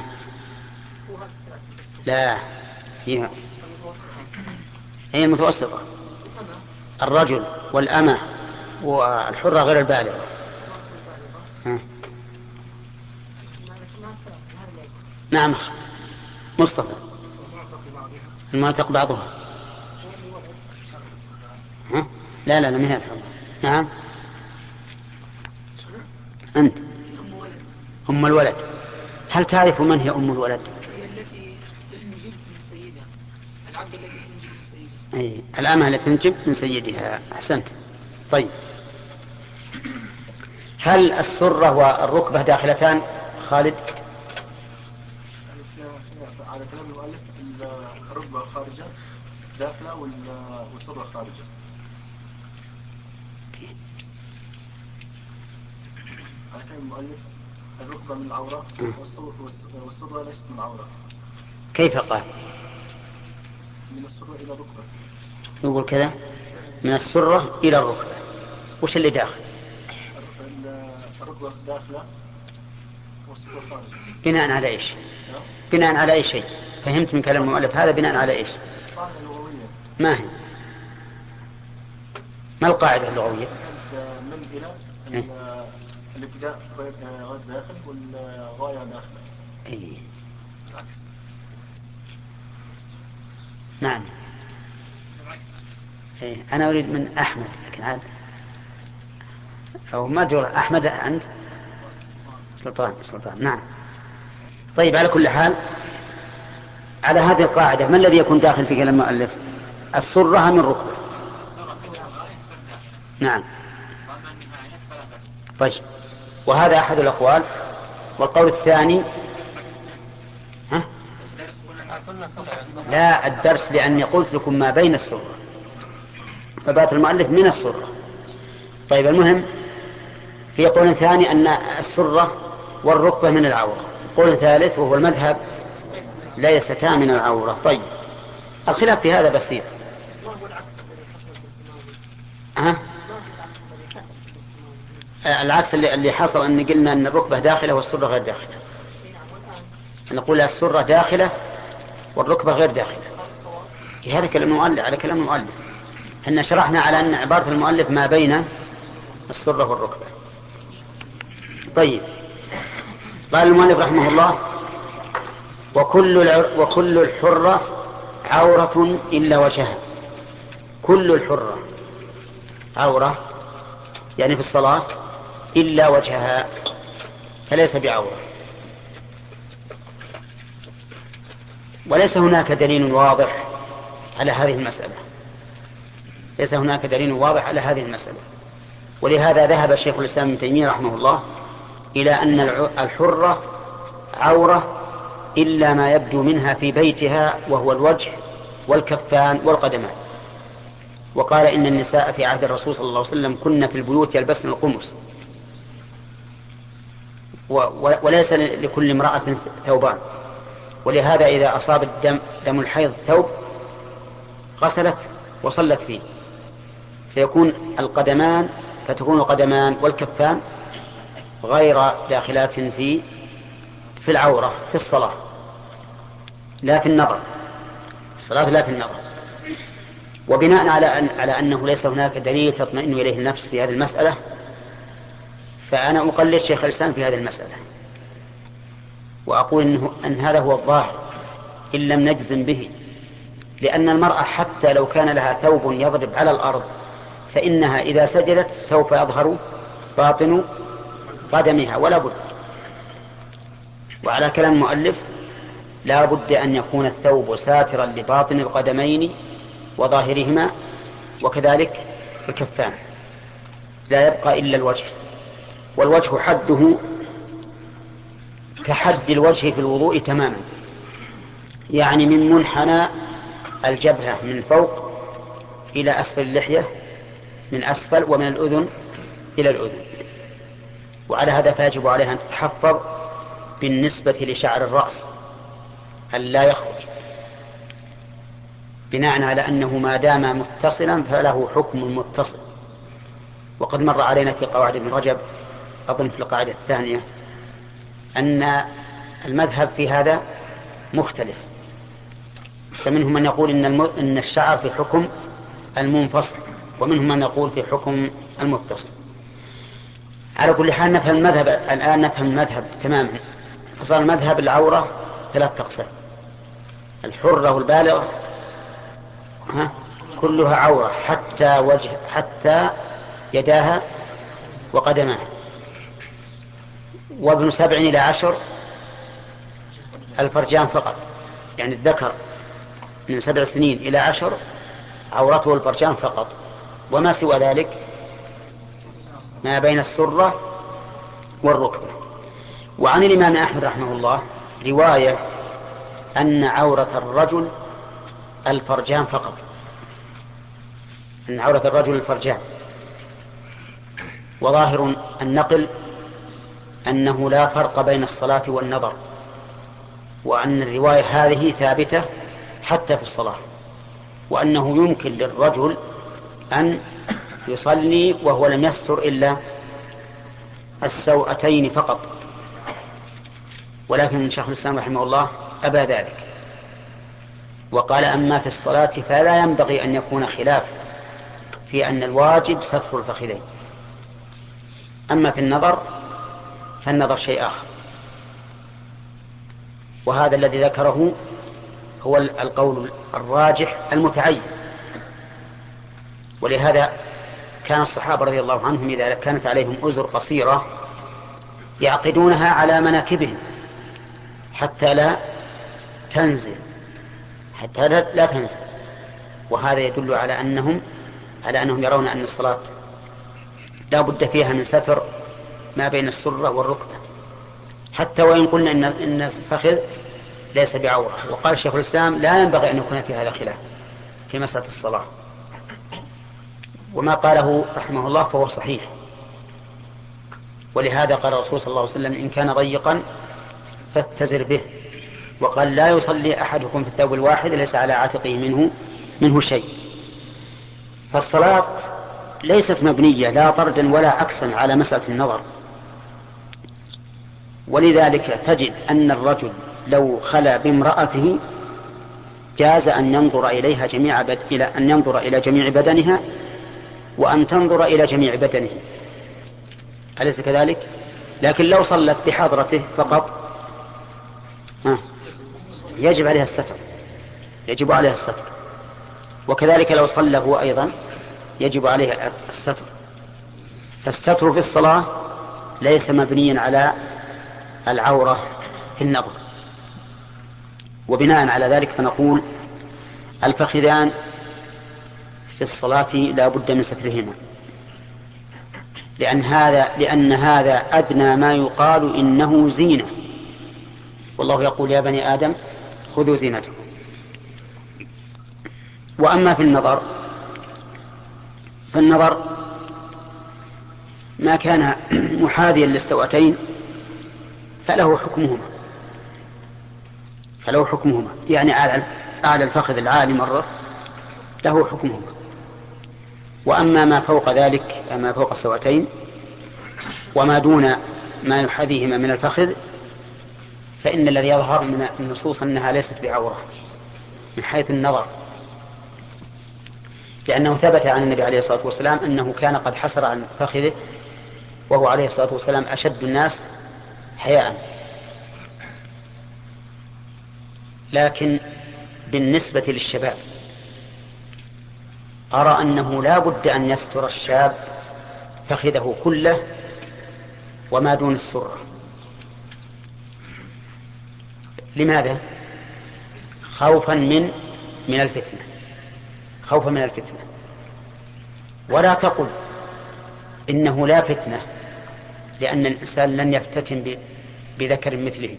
لا فيها هي المتوسطة، الرجل والأمة والحرة غير البالغة. ها. نعم مصطفى، المعتق بعضها. ها؟ لا لا لا ما هي الحرة. نعم أنت أم الولد. هل تعرف من هي أم الولد؟ هي التي تنجب من سيدها، العبد الذي تنجب من سيدها. أي الأمة التي تنجب من سيدها. أحسنت. طيب، هل السرة والركبة داخلتان خالد؟ على كلام المؤلف الركبة خارجة داخلة والسرة خارجة. على كلام المؤلف الركبة من العورة والسرة ليست من العورة. كيف قال؟ من السرة إلى الركبة. يقول كذا من السرة إلى الركبة. وش اللي داخل؟ الركبة داخلة والسرة خارجة. بناء على إيش؟ بناء على أي شيء؟ فهمت من كلام المؤلف هذا بناء على إيش؟ قاعدة لغوية. ما هي؟ ما القاعدة اللغوية؟ من إلى الابتداء غير داخل والغاية داخلة. أي. العكس. نعم. أي. أنا أريد من أحمد لكن عاد أو ما أدري. أحمد أنت؟ سلطان. سلطان نعم. طيب، على كل حال على هذه القاعدة ما الذي يكون داخل في كلام المؤلف؟ السرة من ركبة. نعم. طيب، وهذا أحد الأقوال. والقول الثاني ها؟ لا الدرس، لأني قلت لكم ما بين السرة، فبات المؤلف من السرة. طيب، المهم في قول ثاني أن السرة والركبة من العورة. قول ثالث وهو المذهب ليستا من العورة. طيب، الخلاف في هذا بسيط. ها؟ العكس اللي, اللي حصل أن قلنا أن الركبة داخلة والسرة غير داخلة. نقول السرة داخلة والركبة غير داخلة. هذا كلام المؤلف على كلام المؤلف. احنا شرحنا على أن عبارة المؤلف ما بين السرة والركبة. طيب، قال المؤلف رحمه الله وكل العر... وكل الحرة عورة إلا وجهها. كل الحرة عورة يعني في الصلاة إلا وجهها، فليس بعورة. وليس هناك دليل واضح على هذه المسألة ليس هناك دليل واضح على هذه المسألة ولهذا ذهب شيخ الإسلام ابن تيمية رحمه الله إلى أن الحرة عورة إلا ما يبدو منها في بيتها وهو الوجه والكفان والقدمان. وقال إن النساء في عهد الرسول صلى الله عليه وسلم كن في البيوت يلبسن القمص وليس لكل امرأة ثوبان. ولهذا إذا أصاب الدم دم الحيض ثوب غسلت وصلت فيه فيكون القدمان فتكون القدمان والكفان غير داخلات في في العورة في الصلاة لا في النظر الصلاة لا في النظر. وبناء على أن على أنه ليس هناك دليل تطمئن إليه النفس في هذه المسألة فأنا أقلد شيخ الإسلام في هذه المسألة وأقول إنه أن هذا هو الظاهر إن لم نجزم به لأن المرأة حتى لو كان لها ثوب يضرب على الأرض فإنها إذا سجدت سوف يظهر باطن قدمها ولا بد. وعلى كلام المؤلف لا بد أن يكون الثوب ساترا لباطن القدمين وظاهرهما وكذلك الكفان لا يبقى إلا الوجه والوجه حده كحد الوجه في الوضوء تماما يعني من منحنى الجبهة من فوق إلى أسفل اللحية من أسفل ومن الأذن إلى الأذن. وعلى هذا فيجب عليها أن تتحفظ بالنسبة لشعر الرأس أن لا يخرج بناء على أنه ما دام متصلا فله حكم متصل. وقد مر علينا في قواعد ابن رجب أظن في القاعدة الثانية أن المذهب في هذا مختلف فمنهم من يقول إن, الم... إن الشعر في حكم المنفصل ومنهم من يقول في حكم المتصل. على كل حال نفهم المذهب الآن نفهم المذهب تماما. فصار المذهب العورة ثلاث أقسام الحرة والبالغة ها كلها عورة حتى وجه حتى يداها وقدماها. وابن سبع إلى عشر الفرجان فقط يعني الذكر من سبع سنين إلى عشر عورته الفرجان فقط وما سوى ذلك ما بين السرة والركبة. وعن الإمام أحمد رحمه الله رواية أن عورة الرجل الفرجان فقط أن عورة الرجل الفرجان. وظاهر النقل أنه لا فرق بين الصلاة والنظر وأن الرواية هذه ثابتة حتى في الصلاة وأنه يمكن للرجل أن يصلي وهو لم يستر إلا السوأتين فقط. ولكن شيخ الإسلام رحمه الله أبى ذلك وقال أما في الصلاة فلا ينبغي أن يكون خلاف في أن الواجب ستر الفخذين أما في النظر فالنظر شيء آخر. وهذا الذي ذكره هو القول الراجح المتعين. ولهذا كان الصحابة رضي الله عنهم إذا كانت عليهم أزر قصيرة يعقدونها على مناكبهم حتى لا تنزل حتى لا تنزل. وهذا يدل على أنهم على أنهم يرون أن الصلاة لا بد فيها من ستر ما بين السرة والركبة حتى وإن قلنا إن إن الفخذ ليس بعورة. وقال شيخ الإسلام لا ينبغي أن يكون في هذا خلاف في مسألة الصلاة وما قاله رحمه الله فهو صحيح. ولهذا قال الرسول صلى الله عليه وسلم إن كان ضيقا فاتزر به وقال لا يصلي أحدكم في الثوب الواحد ليس على عاتقه منه منه شيء. فالصلاة ليست مبنية لا طردا ولا عكسا على مسألة النظر. ولذلك تجد أن الرجل لو خلا بامرأته جاز أن ينظر إليها جميع بد... إلى أن ينظر إلى جميع بدنها وأن تنظر إلى جميع بدنه أليس كذلك؟ لكن لو صلت بحضرته فقط ها يجب عليها الستر يجب عليها الستر. وكذلك لو صلى هو أيضا يجب عليه الستر. فالستر في الصلاة ليس مبنيا على العورة في النظر. وبناء على ذلك فنقول الفخذان في الصلاة لا بد من سترهما، لأن هذا لأن هذا أدنى ما يقال إنه زينة، والله يقول يا بني آدم خذوا زينتكم. وأما في النظر فالنظر ما كان محاذيا للسوأتين فله حكمهما فله حكمهما يعني أعلى الفخذ العالي مرة له حكمهما. وأما ما فوق ذلك ما فوق السوأتين وما دون ما يحاذيهما من الفخذ فإن الذي يظهر من النصوص أنها ليست بعورة من حيث النظر، لأنه ثبت عن النبي عليه الصلاة والسلام أنه كان قد حسر عن فخذه وهو عليه الصلاة والسلام أشد الناس حياء. لكن بالنسبة للشباب أرى أنه لا بد أن يستر الشاب فخذه كله وما دون السرة. لماذا؟ خوفا من من الفتنة خوفا من الفتنة. ولا تقل إنه لا فتنة لأن الإنسان لن يفتتن بذكر مثله.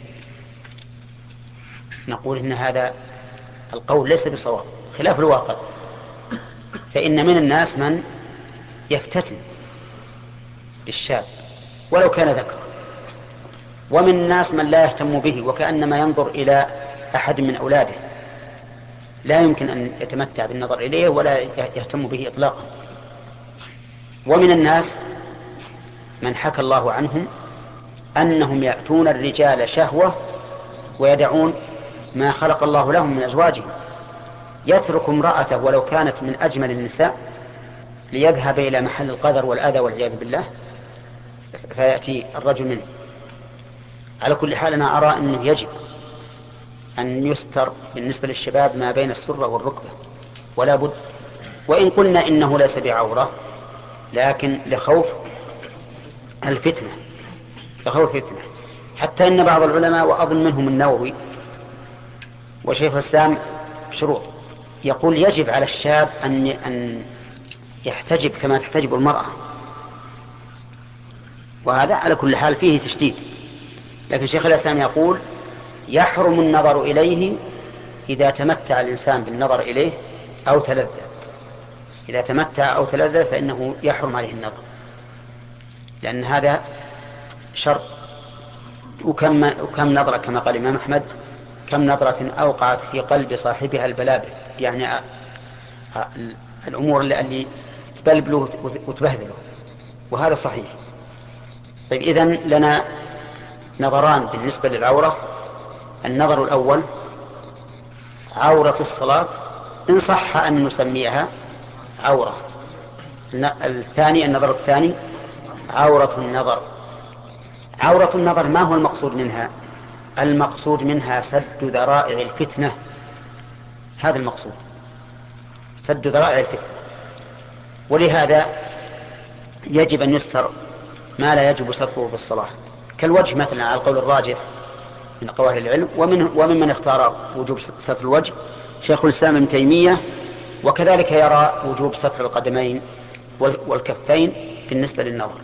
نقول إن هذا القول ليس بصواب خلاف الواقع، فإن من الناس من يفتتن بالشاب ولو كان ذكر، ومن الناس من لا يهتم به وكأنما ينظر إلى أحد من أولاده لا يمكن أن يتمتع بالنظر إليه ولا يهتم به إطلاقا. ومن الناس من حكى الله عنهم أنهم يأتون الرجال شهوة ويدعون ما خلق الله لهم من أزواجهم، يترك امرأته ولو كانت من أجمل النساء ليذهب إلى محل القدر والأذى والعياذ بالله فيأتي الرجل منه. على كل حال أنا أرى أنه يجب أن يستر بالنسبة للشباب ما بين السرة والركبة ولا بد، وإن قلنا إنه ليس بعورة لكن لخوف الفتنة لخوف الفتنة. حتى إن بعض العلماء وأظن منهم النووي وشيخ الإسلام شروط يقول يجب على الشاب أن أن يحتجب كما تحتجب المرأة، وهذا على كل حال فيه تشديد. لكن شيخ الإسلام يقول يحرم النظر إليه إذا تمتع الإنسان بالنظر إليه أو تلذذ. إذا تمتع أو تلذذ فإنه يحرم عليه النظر، لأن هذا شرط. وكم, وكم نظرة كما قال الإمام أحمد كم نظرة أوقعت في قلب صاحبها البلابل، يعني الأمور اللي تبلبله وتبهذله، وهذا صحيح. طيب إذن لنا نظران بالنسبة للعورة. النظر الأول عورة الصلاة إن صح أن نسميها عورة. الثاني النظر الثاني عورة النظر. عورة النظر ما هو المقصود منها؟ المقصود منها سد ذرائع الفتنة، هذا المقصود، سد ذرائع الفتنة. ولهذا يجب أن يستر ما لا يجب ستره بالصلاة، كالوجه مثلا على القول الراجح من قواعد العلم، ومن وممن اختار وجوب ستر الوجه شيخ الإسلام ابن تيمية، وكذلك يرى وجوب ستر القدمين والكفين بالنسبة للنظر،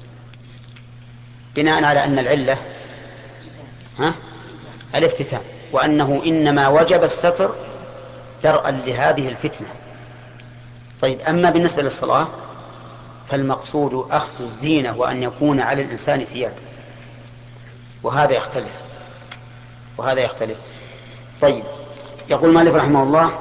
بناء على أن العلة ها الافتتان، وأنه إنما وجب الستر درءا لهذه الفتنة. طيب أما بالنسبة للصلاة فالمقصود أخذ الزينة وأن يكون على الإنسان ثياب، وهذا يختلف وهذا يختلف. طيب يقول مالك رحمه الله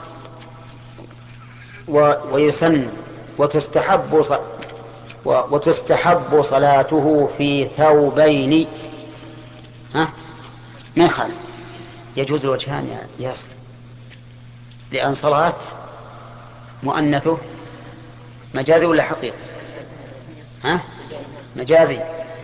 ويسن وتستحب وتستحب صلاته في ثوبين. ها ما يخالف، يجوز الوجهان يا ياسر، لأن صلاة مؤنثه مجازي ولا حقيقي؟ ها مجازي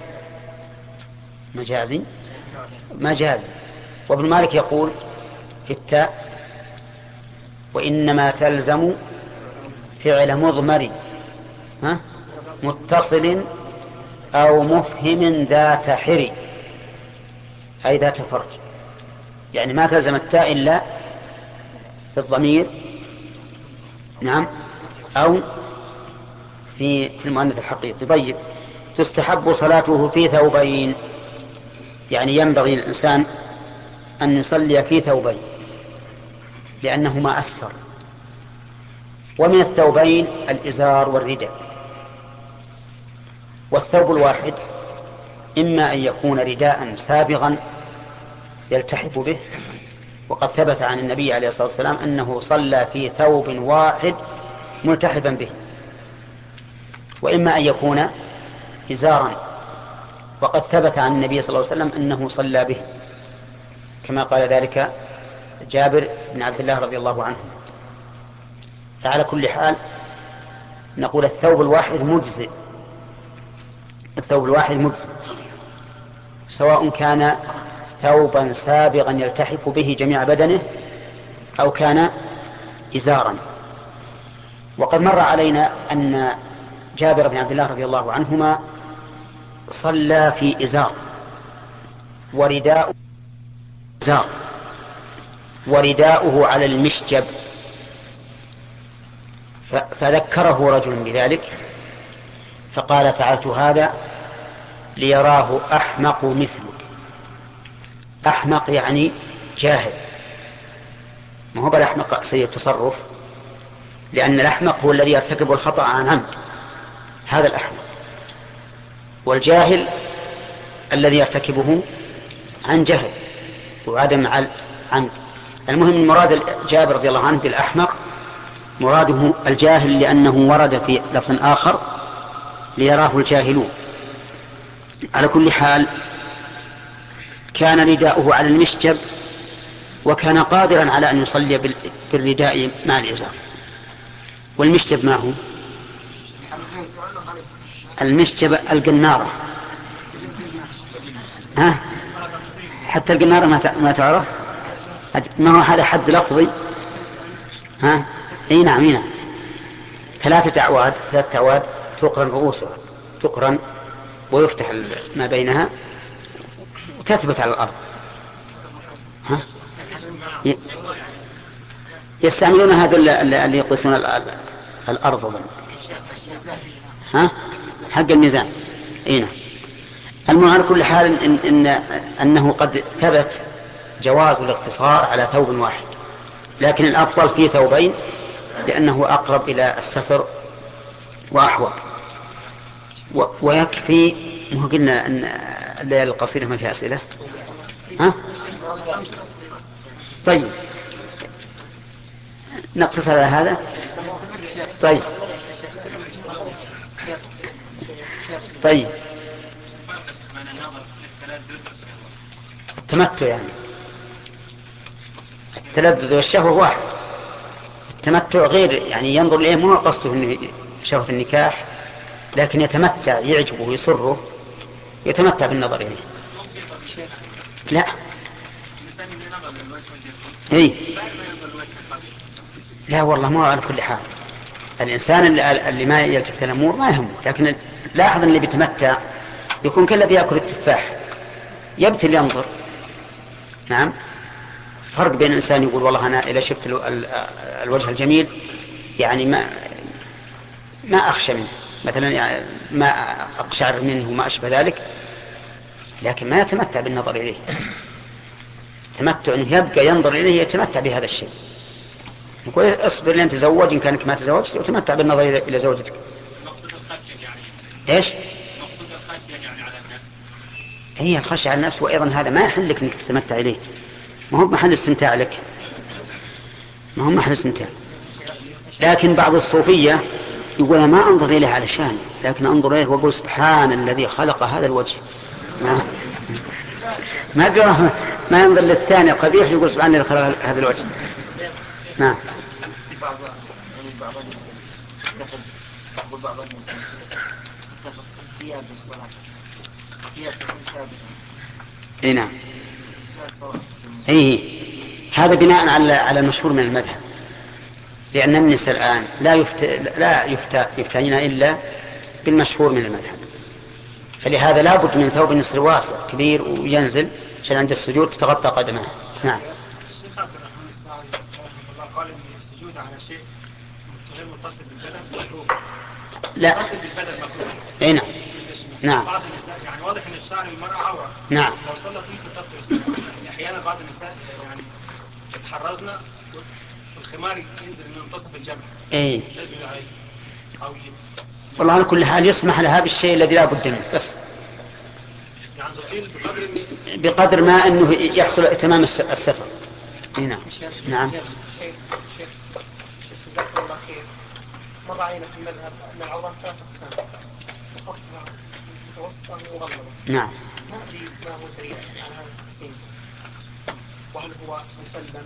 مجازي مجازي. وابن مالك يقول في التاء وإنما تلزم فعل مضمر ها متصل أو مفهم ذات حري، أي ذات فرج. يعني ما تلزم التاء إلا في الضمير، نعم، أو في في المؤنث الحقيقي. طيب، تستحب صلاته في ثوبين، يعني ينبغي للإنسان أن يصلي في ثوبين لأنهما أسر. ومن الثوبين الإزار والرداء. والثوب الواحد إما أن يكون رداء سابغا يلتحف به، وقد ثبت عن النبي عليه الصلاة والسلام أنه صلى في ثوب واحد ملتحفا به، وإما أن يكون إزارا، وقد ثبت عن النبي صلى الله عليه وسلم أنه صلى به، كما قال ذلك جابر بن عبد الله رضي الله عنه. فعلى كل حال نقول الثوب الواحد مجزئ، الثوب الواحد مجزئ، سواء كان ثوبا سابغا يلتحف به جميع بدنه أو كان إزارا. وقد مر علينا أن جابر بن عبد الله رضي الله عنهما صلى في إزار ورداء إزار ورداؤه على المشجب، فذكره رجل بذلك فقال: فعلت هذا ليراه أحمق مثلك. أحمق يعني جاهل، ما هو بالأحمق سيء التصرف، لأن الأحمق هو الذي يرتكب الخطأ عن عمد، هذا الأحمق. والجاهل الذي يرتكبه عن جهل وعدم عمد. المهم المراد جابر رضي الله عنه بالأحمق مراده الجاهل، لأنه ورد في لفظ آخر ليراه الجاهلون. على كل حال كان رداؤه على المشجب، وكان قادرا على أن يصلي بالرداء مع الإزار. والمشجب ما هو؟ المشجب القنارة، ها؟ حتى القنارة ما تعرف؟ ما هو هذا حد لفظي؟ ها؟ اي نعم، هنا ثلاثة أعواد، ثلاثة أعواد تقرن رؤوسها، تقرن ويفتح ما بينها وتثبت على الأرض. ها؟ يستعملون هذا اللي يقيسون الأرض ظن. ها؟ حق الميزان. اي نعم. المهم على كل حال إن إن أنه قد ثبت جواز الاقتصار على ثوب واحد، لكن الأفضل في ثوبين لأنه أقرب إلى الستر وأحوط. ويكفي، مو قلنا أن الليالي القصيرة ما فيها أسئلة؟ ها؟ طيب نقتصر على هذا. طيب طيب التمتع يعني التلذذ والشهوة واحد. التمتع غير، يعني ينظر إليه مو قصده إنه شهوة النكاح، لكن يتمتع، يعجبه ويسره، يتمتع بالنظر إليه. لا إيه؟ لا والله، ما على كل حال الإنسان اللي, اللي ما يلتفت الأمور ما يهمه، لكن لاحظ اللي بيتمتع يكون كالذي يأكل التفاح، يبتل ينظر. نعم، فرق بين الإنسان يقول والله أنا إذا شفت الوجه الجميل يعني ما ما أخشى منه مثلا، يعني ما أقشعر منه وما أشبه ذلك، لكن ما يتمتع بالنظر إليه. تمتع أنه يبقى ينظر إليه، يتمتع بهذا الشيء. يقول اصبر لين تزوج، إن كانك ما تزوجت وتمتع بالنظر إلى زوجتك. مقصود الخشية يعني إيش؟ مقصود الخشية يعني على النفس. هي الخشية على النفس، وأيضا هذا ما يحل لك أنك تتمتع إليه، ما هو محل استمتاع لك، ما هو محل استمتاع. لكن بعض الصوفية يقول ما أنظر إليه على شان، لكن أنظر إليه وأقول سبحان الذي خلق هذا الوجه. ما ما, ما ينظر للثاني القبيح يقول سبحان الذي خلق هذا الوجه. نعم. بعض يعني بعض المسلمين يقول بعض المسلمين اتفق ثياب الصلاة ثياب تكون ثابتة. اي نعم. اي هذا بناء على على المشهور من المذهب، لأن النساء الآن لا يفتى لا يفتى يفتين إلا بالمشهور من المذهب، فلهذا لا بد من ثوب نصر واسع كبير وينزل عشان عند السجود تتغطى قدمه. نعم. الشيخ عبد الرحمن السعدي رحمه الله قال ان السجود على شيء غير متصل بالبدن مكروه. لا. متصل بالبدن مكروه. اي نعم. نعم. بعض النساء يعني واضح ان الشعر المرأة عورة. نعم. لو صلت ممكن تقطع. احيانا بعض النساء يعني يتحرزن والخمار ينزل من منتصف الجبهة. اي. يسجد عليه. او والله على كل حال يسمح لها بالشيء الذي لا بد منه بس. يعني تطيل بقدر بقدر ما انه يحصل اتمام الستر. نعم. نعم. شيخ شيخ جزاكم الله خير. مر علينا في المذهب ان العورات ثلاث اقسام. متوسطه ومغلظه. نعم. ما ادري ما هو الدليل على هذا التقسيم. وهل هو مسلم؟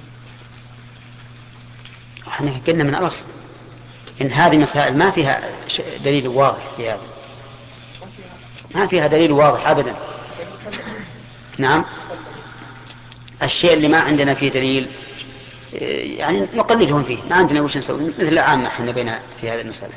احنا قلنا من الاصل ان هذه مسائل ما فيها دليل واضح في هذا. ما فيها دليل واضح ابدا. نعم. الشيء اللي ما عندنا فيه دليل يعني نقلدهم فيه، ما عندنا وش نسوي، مثل العامة احنا بينا في هذه المسألة.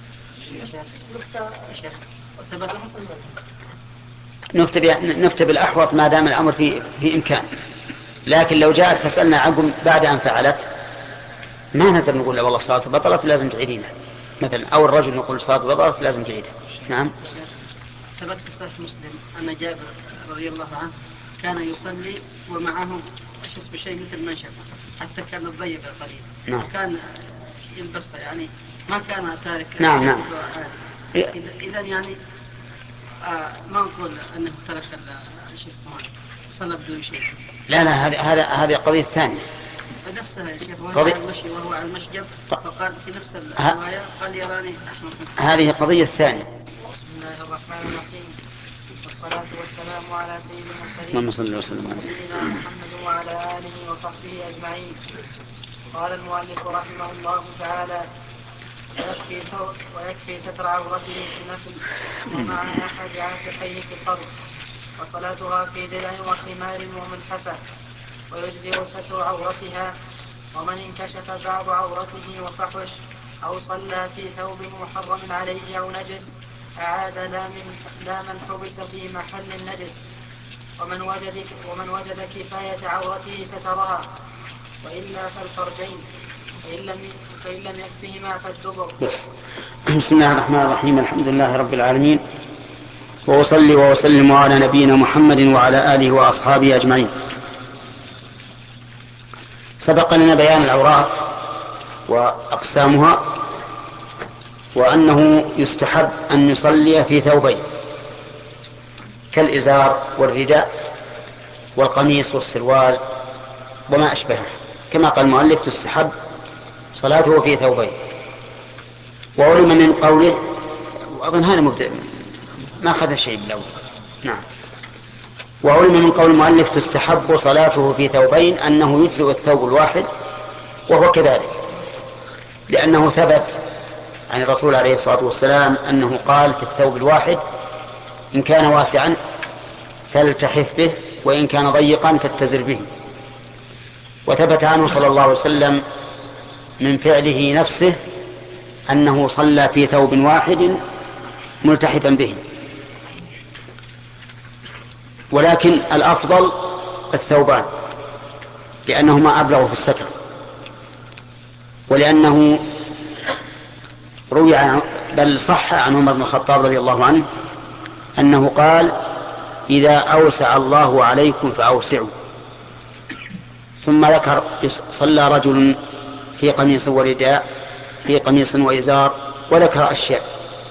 نكتب الأحوط ما دام الأمر في في إمكان، لكن لو جاءت تسألنا عقب بعد أن فعلت ما نقدر نقول لا والله صلاة بطلت ولازم تعيدينها مثلا، أو الرجل نقول صلاة بطلت لازم تعيدها. نعم. ثبت في صحيح مسلم أن جابر رضي الله عنه كان يصلي ومعه اسم شيء مثل منشفة حتى كان ضيق قليلا. نعم. كان يلبسها يعني ما كان تارك. نعم نعم. إذا يعني آه ما نقول أنه ترك شو اسمه صلى بدون شيء. لا لا هذه هذا هذه قضية ثانية. نفسها يا شيخ وهو على المشي وهو على المشجب فقال في نفس الرواية قال يراني أحمر. هذه قضية ثانية. بسم الله الرحمن الرحيم والصلاة والسلام على سيد المرسلين اللهم صل وسلم على سيدنا محمد وعلى آله وصحبه أجمعين. قال المؤلف رحمه الله تعالى ويكفي, ويكفي ستر عورته في النفل ومع أحد عاتقيه في الفرض وصلاتها في درع وخمار وملحفة ويجزئ ستر عورتها. ومن انكشف بعض عورته وفحش أو صلى في ثوب محرم عليه أو نجس أعاد لا من, لا من حبس في محل النجس. ومن وجد, ومن وجد كفاية عورته سترها وإلا فالفرجين فإن لم, فإن لم يكفهما فالدبر. بس. بسم الله الرحمن الرحيم الحمد لله رب العالمين وأصلي وأسلم على نبينا محمد وعلى آله وأصحابه أجمعين. سبق لنا بيان العورات وأقسامها وأنه يستحب أن يصلي في ثوبين كالإزار والرداء والقميص والسروال وما أشبهه، كما قال المؤلف تستحب صلاته في ثوبين. وعلم من قوله وأظن هذا مبدأ ما أخذ شيء بالأول. نعم. وعلم من قول المؤلف تستحب صلاته في ثوبين أنه يجزئ الثوب الواحد، وهو كذلك لأنه ثبت عن الرسول عليه الصلاة والسلام أنه قال في الثوب الواحد إن كان واسعا فالتحف به وإن كان ضيقا فاتزر به. وثبت عنه صلى الله عليه وسلم من فعله نفسه أنه صلى في ثوب واحد ملتحفا به. ولكن الأفضل الثوبان لأنهما أبلغ في الستر، ولأنه روي عن بل صح عن عمر بن الخطاب رضي الله عنه أنه قال إذا أوسع الله عليكم فأوسعوا. ثم ذكر صلى رجل في قميص ورداء في قميص وإزار وذكر أشياء،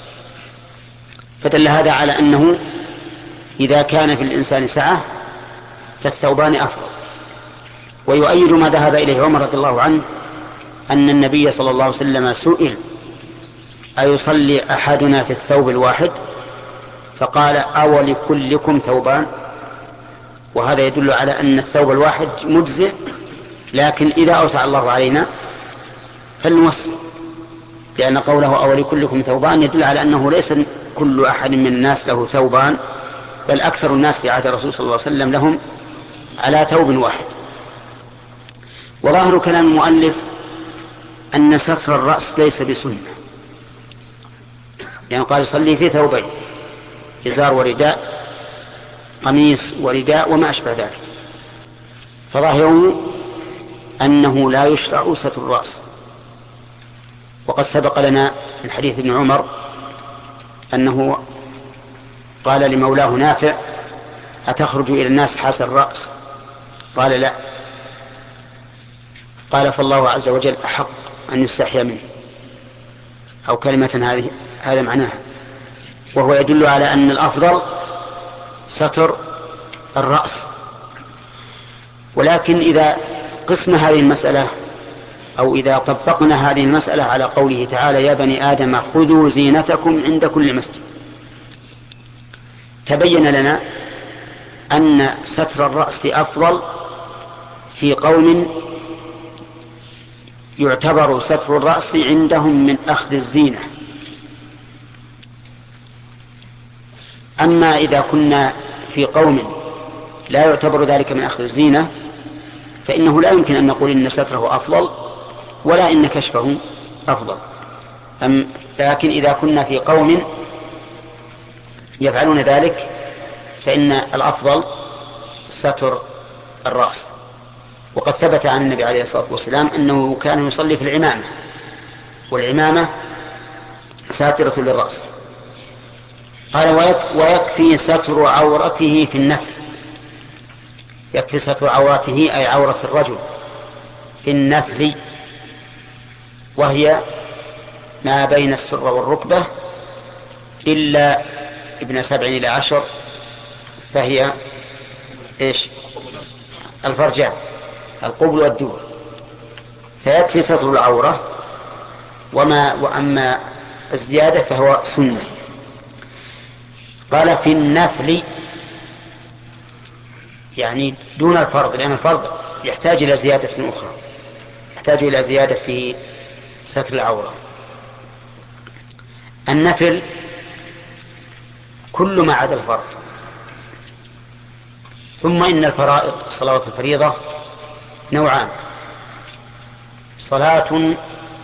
فدل هذا على أنه إذا كان في الإنسان سعة فالثوبان أفضل. ويؤيد ما ذهب إليه عمر رضي الله عنه أن النبي صلى الله عليه وسلم سئل أيصلي أحدنا في الثوب الواحد فقال أو لكلكم ثوبان. وهذا يدل على أن الثوب الواحد مجزئ، لكن إذا أوسع الله علينا فلنوسع، لأن قوله أو لكلكم ثوبان يدل على أنه ليس كل أحد من الناس له ثوبان، بل أكثر الناس في عهد الرسول صلى الله عليه وسلم لهم على ثوب واحد. وظاهر كلام المؤلف أن ستر الرأس ليس بسنة، يعني قال صلي في ثوبين إزار ورداء قميص ورداء وما أشبه ذلك، فظاهره أنه لا يشرع ستر الرأس. وقد سبق لنا من حديث ابن عمر أنه قال لمولاه نافع: أتخرج إلى الناس حاس الرأس؟ قال: لا. قال: فالله عز وجل أحق أن يستحيا منه، أو كلمة هذه هذا معناها، وهو يدل على أن الأفضل ستر الرأس. ولكن إذا قسنا هذه المسألة أو إذا طبقنا هذه المسألة على قوله تعالى: يا بني آدم خذوا زينتكم عند كل مسجد، تبين لنا أن ستر الرأس أفضل في قوم يعتبر ستر الرأس عندهم من أخذ الزينة. أما إذا كنا في قوم لا يعتبر ذلك من أخذ الزينة فإنه لا يمكن أن نقول إن ستره أفضل ولا إن كشفه أفضل. أم لكن إذا كنا في قوم يفعلون ذلك فإن الأفضل ستر الرأس. وقد ثبت عن النبي عليه الصلاة والسلام أنه كان يصلي في العمامة، والعمامة ساترة للرأس. قال: ويكفي ستر عورته في النفل. يكفي ستر عورته أي عورة الرجل في النفل، وهي ما بين السرة والركبة إلا ابن سبع إلى عشر، فهي إيش؟ الفرجان، القبل والدبر. فيكفي ستر العورة، وما وأما الزيادة فهو سنة. قال: في النفل يعني دون الفرض، لأن الفرض يحتاج إلى زيادة أخرى، يحتاج إلى زيادة في ستر العورة. النفل كل ما عدا الفرض. ثم إن الفرائض الصلوات الفريضة نوعان: صلاة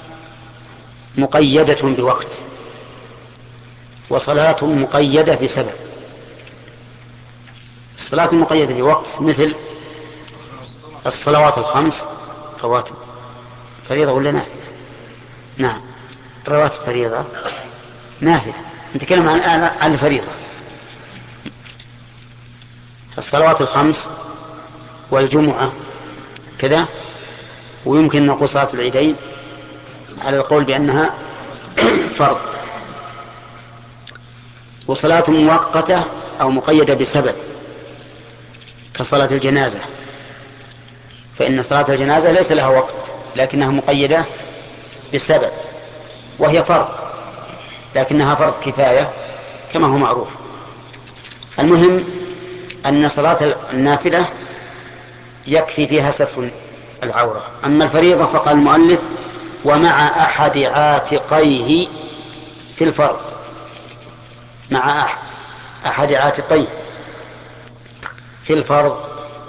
مقيدة بوقت، وصلاة مقيدة بسبب. الصلاة المقيدة بوقت مثل الصلوات الخمس رواتب فريضة ولا نافلة؟ نعم، رواتب فريضة نافلة. نتكلم عن عن الفريضة. الصلوات الخمس والجمعة كذا، ويمكن نقول صلاة العيدين على القول بأنها فرض. وصلاة مؤقتة أو مقيدة بسبب كصلاة الجنازة، فإن صلاة الجنازة ليس لها وقت لكنها مقيدة بسبب، وهي فرض لكنها فرض كفاية كما هو معروف. المهم أن صلاة النافلة يكفي فيها ستر العورة. أما الفريضة فقال المؤلف: ومع أحد عاتقيه في الفرض. مع أحد عاتقيه في الفرض.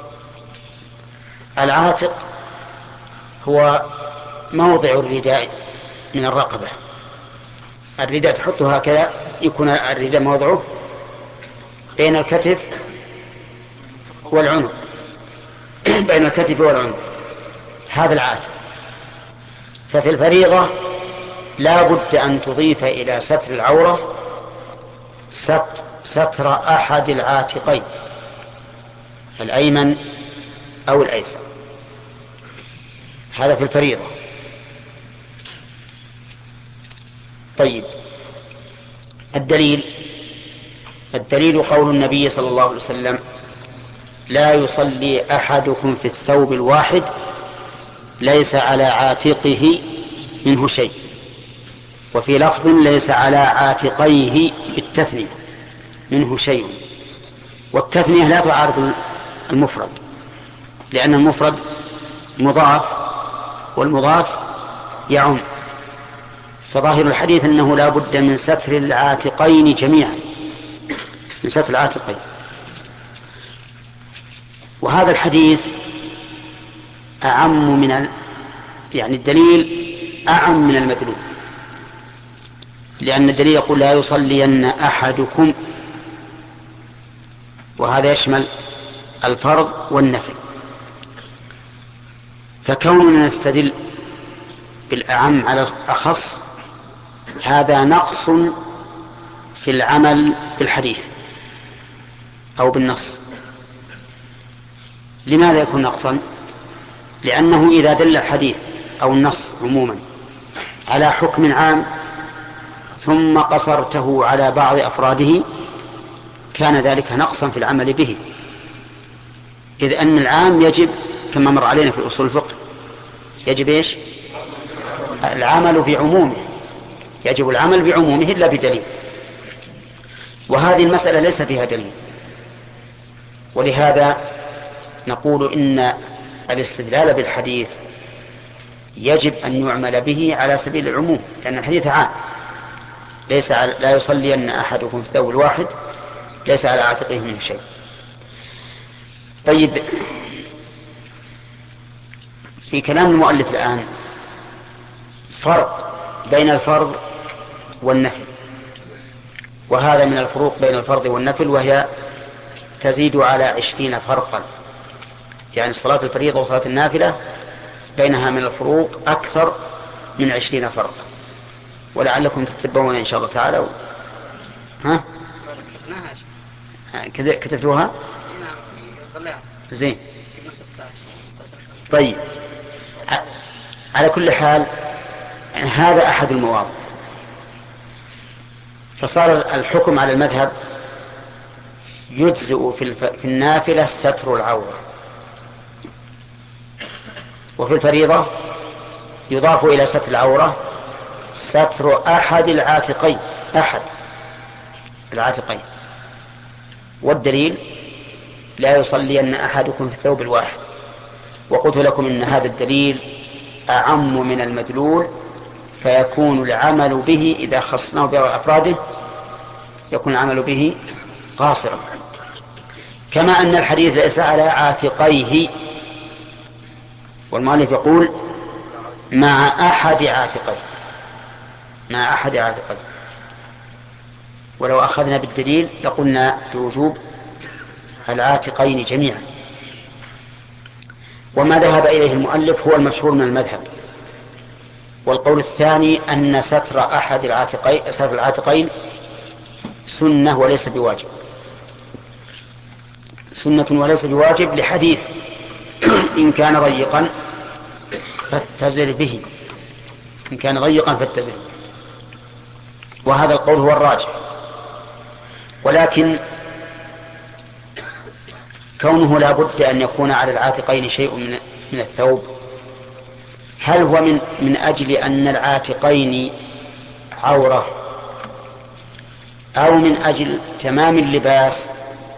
العاتق هو موضع الرداء من الرقبة. الرداء تحطه هكذا، يكون الرداء موضعه بين الكتف والعنق، بين الكتف والعنق، هذا العاتق. ففي الفريضة لا بد أن تضيف إلى ستر العورة ستر أحد العاتقين، الأيمن أو الأيسر. هذا في الفريضة. طيب، الدليل الدليل قول النبي صلى الله عليه وسلم: لا يصلي أحدكم في الثوب الواحد ليس على عاتقه منه شيء، وفي لفظ: ليس على عاتقيه بالتثنية منه شيء. والتثنية لا تعارض المفرد، لأن المفرد مضاف والمضاف يعم. فظاهر الحديث أنه لا بد من ستر العاتقين جميعا، من ستر العاتقين. وهذا الحديث أعم من ال... يعني الدليل أعم من المدلول، لأن الدليل يقول: لا يصلين أحدكم، وهذا يشمل الفرض والنفل. فكوننا نستدل بالأعم على الأخص هذا نقص في العمل بالحديث أو بالنص. لماذا يكون نقصا؟ لأنه إذا دل الحديث أو النص عموما على حكم عام ثم قصرته على بعض أفراده كان ذلك نقصا في العمل به، إذ أن العام يجب كما مر علينا في أصول الفقه يجب إيش؟ العمل بعمومه، يجب العمل بعمومه إلا بدليل، وهذه المسألة ليس فيها دليل. ولهذا نقول إن الاستدلال بالحديث يجب أن يعمل به على سبيل العموم، لأن الحديث عام، ليس على لا يصلين أحدكم في الثوب الواحد ليس على عاتقه منه شيء. طيب، في كلام المؤلف الآن فرق بين الفرض والنفل، وهذا من الفروق بين الفرض والنفل، وهي تزيد على عشرين فرقا، يعني صلاة الفريضة وصلاة النافلة بينها من الفروق أكثر من عشرين فرقا، ولعلكم تتبعون إن شاء الله تعالى. ها؟ كذا كتبتوها؟ زين. طيب، على كل حال هذا أحد المواضع. فصار الحكم على المذهب يجزئ في, الف... في النافلة ستر العورة، وفي الفريضة يضاف إلى ستر العورة ستر أحد العاتقين أحد العاتقين والدليل لا يصلين أحدكم في الثوب الواحد. وقلت لكم إن هذا الدليل أعم من المدلول، فيكون العمل به إذا خصناه بأفراده يكون العمل به قاصرا، كما أن الحديث ليس على عاتقيه، والمؤلف يقول مع أحد عاتقيه مع أحد عاتقيه ولو أخذنا بالدليل لقلنا بوجوب العاتقين جميعا. وما ذهب إليه المؤلف هو المشهور من المذهب. والقول الثاني أن ستر أحد العاتقين ستر العاتقين سنة وليس بواجب سنة وليس بواجب لحديث إن كان ضيقا فاتزر به إن كان ضيقا فاتزر به، وهذا القول هو الراجح. ولكن كونه لا بد أن يكون على العاتقين شيء من من الثوب، هل هو من من أجل أن العاتقين عورة، أو من أجل تمام اللباس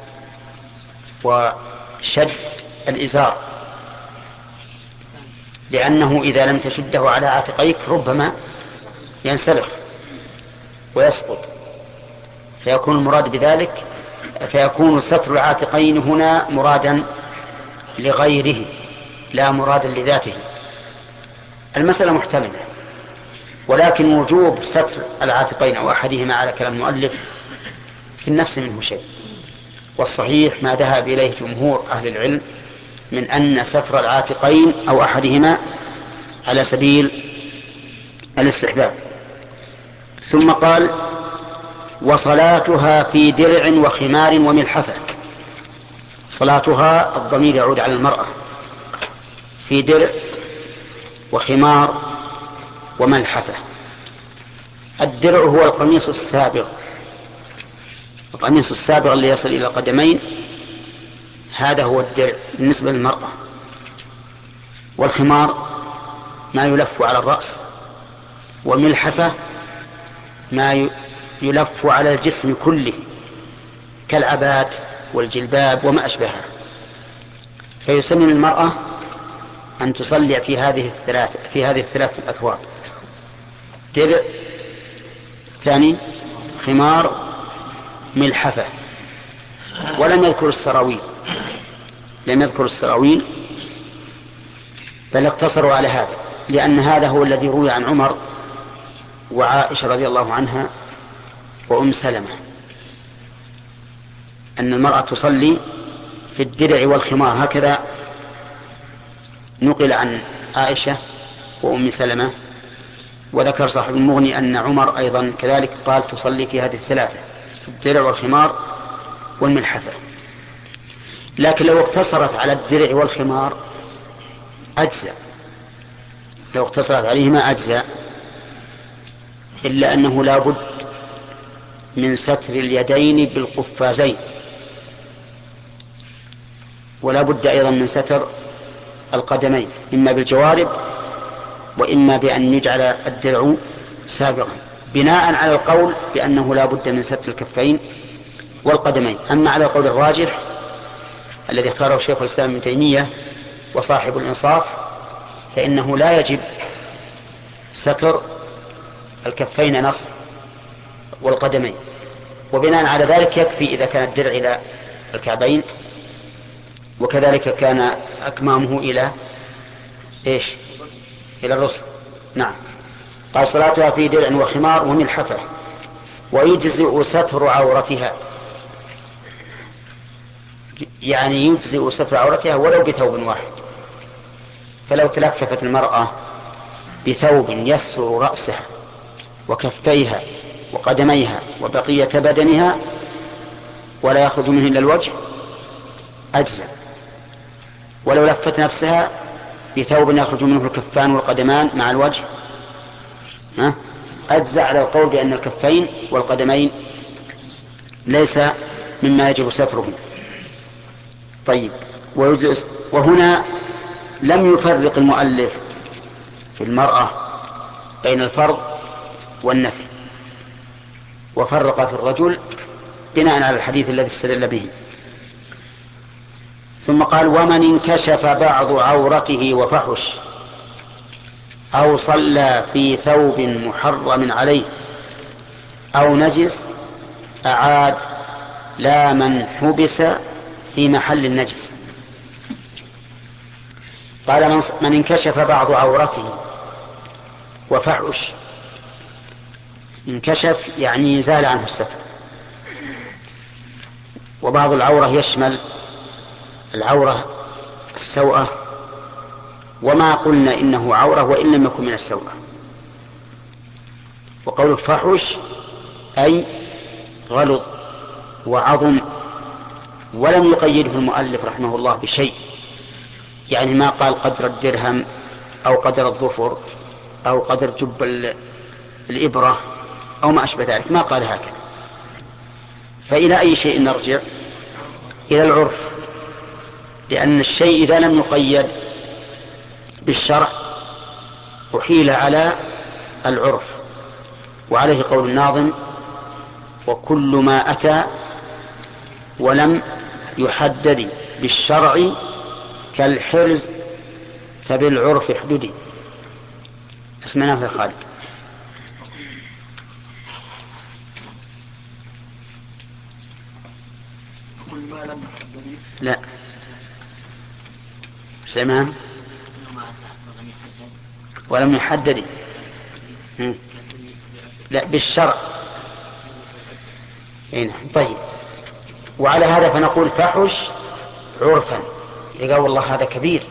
وشد الإزار؟ لأنه إذا لم تشده على عاتقيك ربما ينسلخ ويسقط، فيكون المراد بذلك فيكون ستر العاتقين هنا مرادا لغيره لا مرادا لذاته. المسألة محتملة، ولكن وجوب ستر العاتقين أو أحدهما على كلام المؤلف في النفس منه شيء، والصحيح ما ذهب إليه جمهور أهل العلم من أن ستر العاتقين أو أحدهما على سبيل الاستحباب. ثم قال وصلاتها في درع وخمار وملحفة. صلاتها الضمير يعود على المرأة، في درع وخمار وملحفة. الدرع هو القميص السابغ، القميص السابغ اللي يصل إلى القدمين، هذا هو الدرع بالنسبة للمرأة. والخمار ما يلف على الرأس، والملحفة ما يلف على الجسم كله كالعبات والجلباب وما أشبهها. فيسن للمرأة أن تصلي في هذه الثلاث في هذه الثلاث الأثواب: درع، ثاني خمار، ملحفة. ولم يذكر السراويل لم يذكر السراويل بل اقتصروا على هذا، لأن هذا هو الذي روي عن عمر وعائشة رضي الله عنها وأم سلمة أن المرأة تصلي في الدرع والخمار. هكذا نقل عن عائشة وأم سلمة. وذكر صاحب المغني أن عمر أيضا كذلك قال تصلي في هذه الثلاثة، في الدرع والخمار والملحفة. لكن لو اقتصرت على الدرع والخمار أجزاء، لو اقتصرت عليهما أجزاء، إلا أنه لا بد من ستر اليدين بالقفازين، ولا بد أيضا من ستر القدمين، إما بالجوارب وإما بأن يجعل الدرع سابقا، بناء على القول بأنه لا بد من ستر الكفين والقدمين. أما على القول الراجح الذي اختاره شيخ الإسلام ابن تيمية وصاحب الإنصاف فإنه لا يجب ستر الكفين نصف والقدمين، وبناء على ذلك يكفي إذا كان الدرع إلى الكعبين، وكذلك كان أكمامه إلى إيش؟ إلى الرسل. نعم. قال صلاتها في درع وخمار وملحفة، ويجزئ ستر عورتها، يعني يجزئ ستر عورتها ولو بثوب واحد. فلو تلففت المرأة بثوب يستر رأسها وكفيها وقدميها وبقية بدنها ولا يخرج منه إلا الوجه أجزأ، ولو لفت نفسها بثوب يخرج منه الكفان والقدمان مع الوجه أجزأ، على القول بأن الكفين والقدمين ليس مما يجب ستره. طيب، وهنا لم يفرق المؤلف في المرأة بين الفرض والنفل، وفرق في الرجل بناء على الحديث الذي استدل به. ثم قال: ومن انكشف بعض عورته وفحش أو صلى في ثوب محرم عليه أو نجس أعاد لا من حبس في محل النجس. قال: من انكشف بعض عورته وفحش، انكشف يعني زال عنه الستر، وبعض العورة يشمل العورة السوءة، وما قلنا إنه عورة وإن لم يكن من السوءة. وقول فحش أي غلظ وعظم، ولم يقيده المؤلف رحمه الله بشيء، يعني ما قال قدر الدرهم أو قدر الظفر أو قدر جب الإبرة أو ما أشبه ذلك، ما قال هكذا. فإلى أي شيء نرجع؟ إلى العرف، لأن الشيء إذا لم يقيد بالشرع أحيل على العرف. وعليه قول الناظم: وكل ما أتى ولم يحدد بالشرع كالحرز فبالعرف احددي. اسمنا في خالد. لا سلمان ولم يحدد لا بالشرع. هنا طيب. وعلى هذا فنقول فحش عرفا، إذا قال والله هذا كبير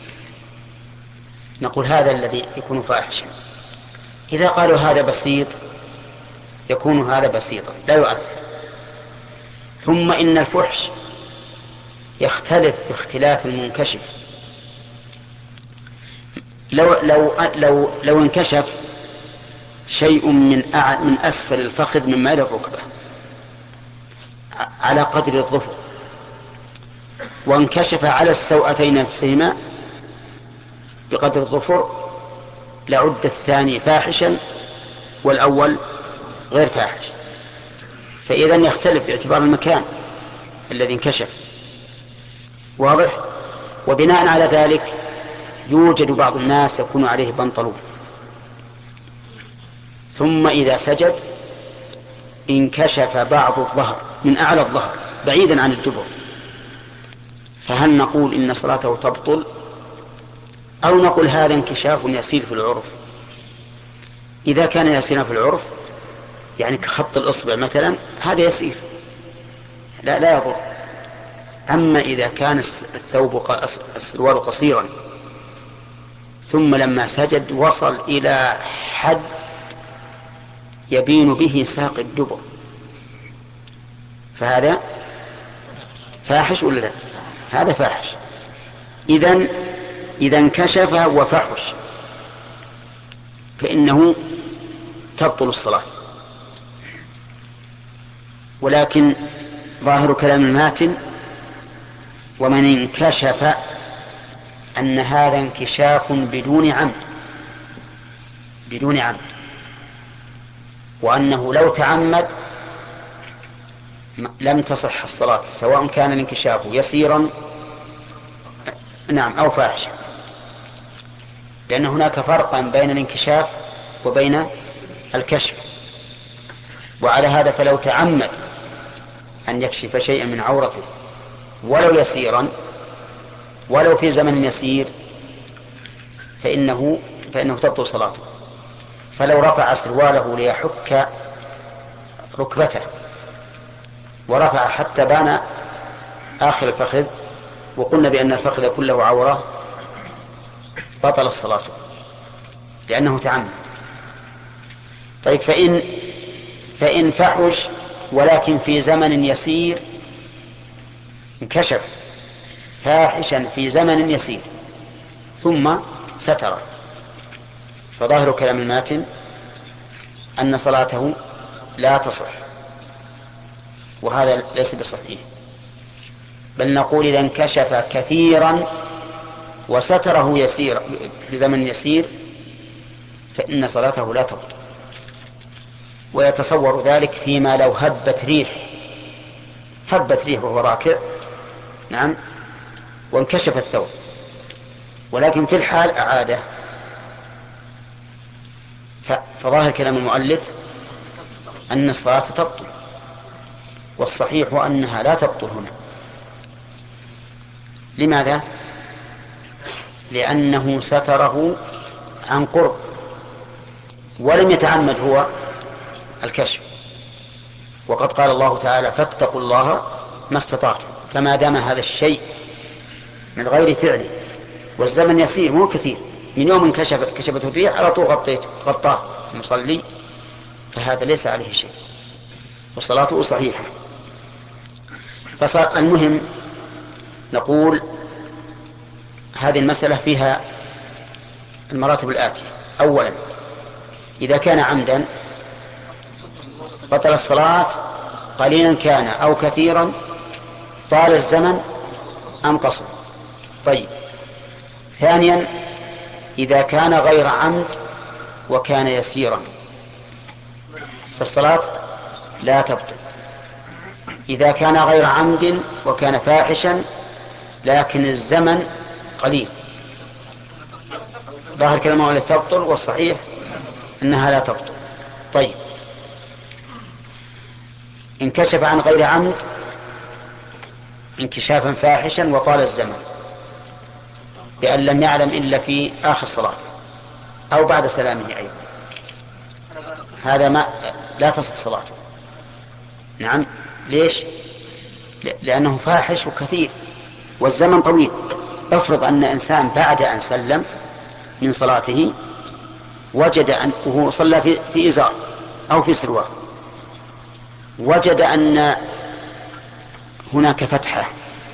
نقول هذا الذي يكون فاحشا. إذا قالوا هذا بسيط يكون هذا بسيطا لا يؤثر. ثم إن الفحش يختلف باختلاف المنكشف. لو لو لو لو انكشف شيء من من أسفل الفخذ مما إلى الركبة على قدر الظفر، وانكشف على السوأتين نفسهما بقدر الظفر، لعد الثاني فاحشا والأول غير فاحش. فإذا يختلف باعتبار المكان الذي انكشف. واضح؟ وبناء على ذلك يوجد بعض الناس يكون عليه بنطلون، ثم إذا سجد انكشف بعض الظهر من أعلى الظهر بعيدا عن الدبر، فهل نقول إن صلاته تبطل أو نقول هذا انكشاف يسير في العرف؟ إذا كان يسير في العرف يعني كخط الإصبع مثلا هذا يسير لا لا يضر. أما إذا كان الثوب السروال قصيرا ثم لما سجد وصل إلى حد يبين به ساق الدبر، فهذا فاحش ولا لا؟ هذا فاحش. إذن إذا انكشف وفحش فإنه تبطل الصلاة. ولكن ظاهر كلام الماتن ومن انكشف أن هذا انكشاف بدون عمد بدون عمد وأنه لو تعمد لم تصح الصلاة، سواء كان الانكشاف يسيرا نعم أو فاحشا، لأن هناك فرقا بين الانكشاف وبين الكشف. وعلى هذا فلو تعمد أن يكشف شيئا من عورته ولو يسيرا ولو في زمن يسير فإنه فإنه تبطل صلاته. فلو رفع سرواله ليحك ركبته ورفع حتى بان آخر الفخذ وقلنا بأن الفخذ كله عورة بطل الصلاة لأنه تعمد. طيب فإن فإن فحش ولكن في زمن يسير، انكشف فاحشا في زمن يسير ثم ستر، فظاهر كلام الماتن أن صلاته لا تصح، وهذا ليس بصحيح. بل نقول إذا انكشف كثيرا وستره يسير بزمن يسير فإن صلاته لا تبطل. ويتصور ذلك فيما لو هبت ريح هبت ريح وهو راكع نعم وانكشف الثوب، ولكن في الحال أعاده. فظاهر كلام المؤلف أن الصلاة تبطل، والصحيح أنها لا تبطل هنا. لماذا؟ لأنه ستره عن قرب ولم يتعمد هو الكشف، وقد قال الله تعالى فاتقوا الله ما استطعتم. فما دام هذا الشيء من غير فعله والزمن يسير مو كثير، من يوم كشف كشفته الريح على طول غطيت غطاه المصلي، فهذا ليس عليه شيء وصلاته صحيحة. فالمهم نقول هذه المسألة فيها المراتب الآتية: أولا إذا كان عمدا بطل الصلاة قليلا كان أو كثيرا، طال الزمن أم قصر. طيب ثانيا إذا كان غير عمد وكان يسيرا فالصلاة لا تبطل. إذا كان غير عمد وكان فاحشا لكن الزمن قليل ظاهر كلمة ولا تبطل، والصحيح أنها لا تبطل. طيب انكشف عن غير عمد انكشافا فاحشا وطال الزمن بأن لم يعلم إلا في آخر صلاته أو بعد سلامه أيضا، هذا ما لا تصح صلاته. نعم ليش؟ لأنه فاحش وكثير والزمن طويل. افرض أن إنسان بعد أن سلم من صلاته وجد أنه صلى في, في إزار أو في سروال، وجد أن هناك فتحة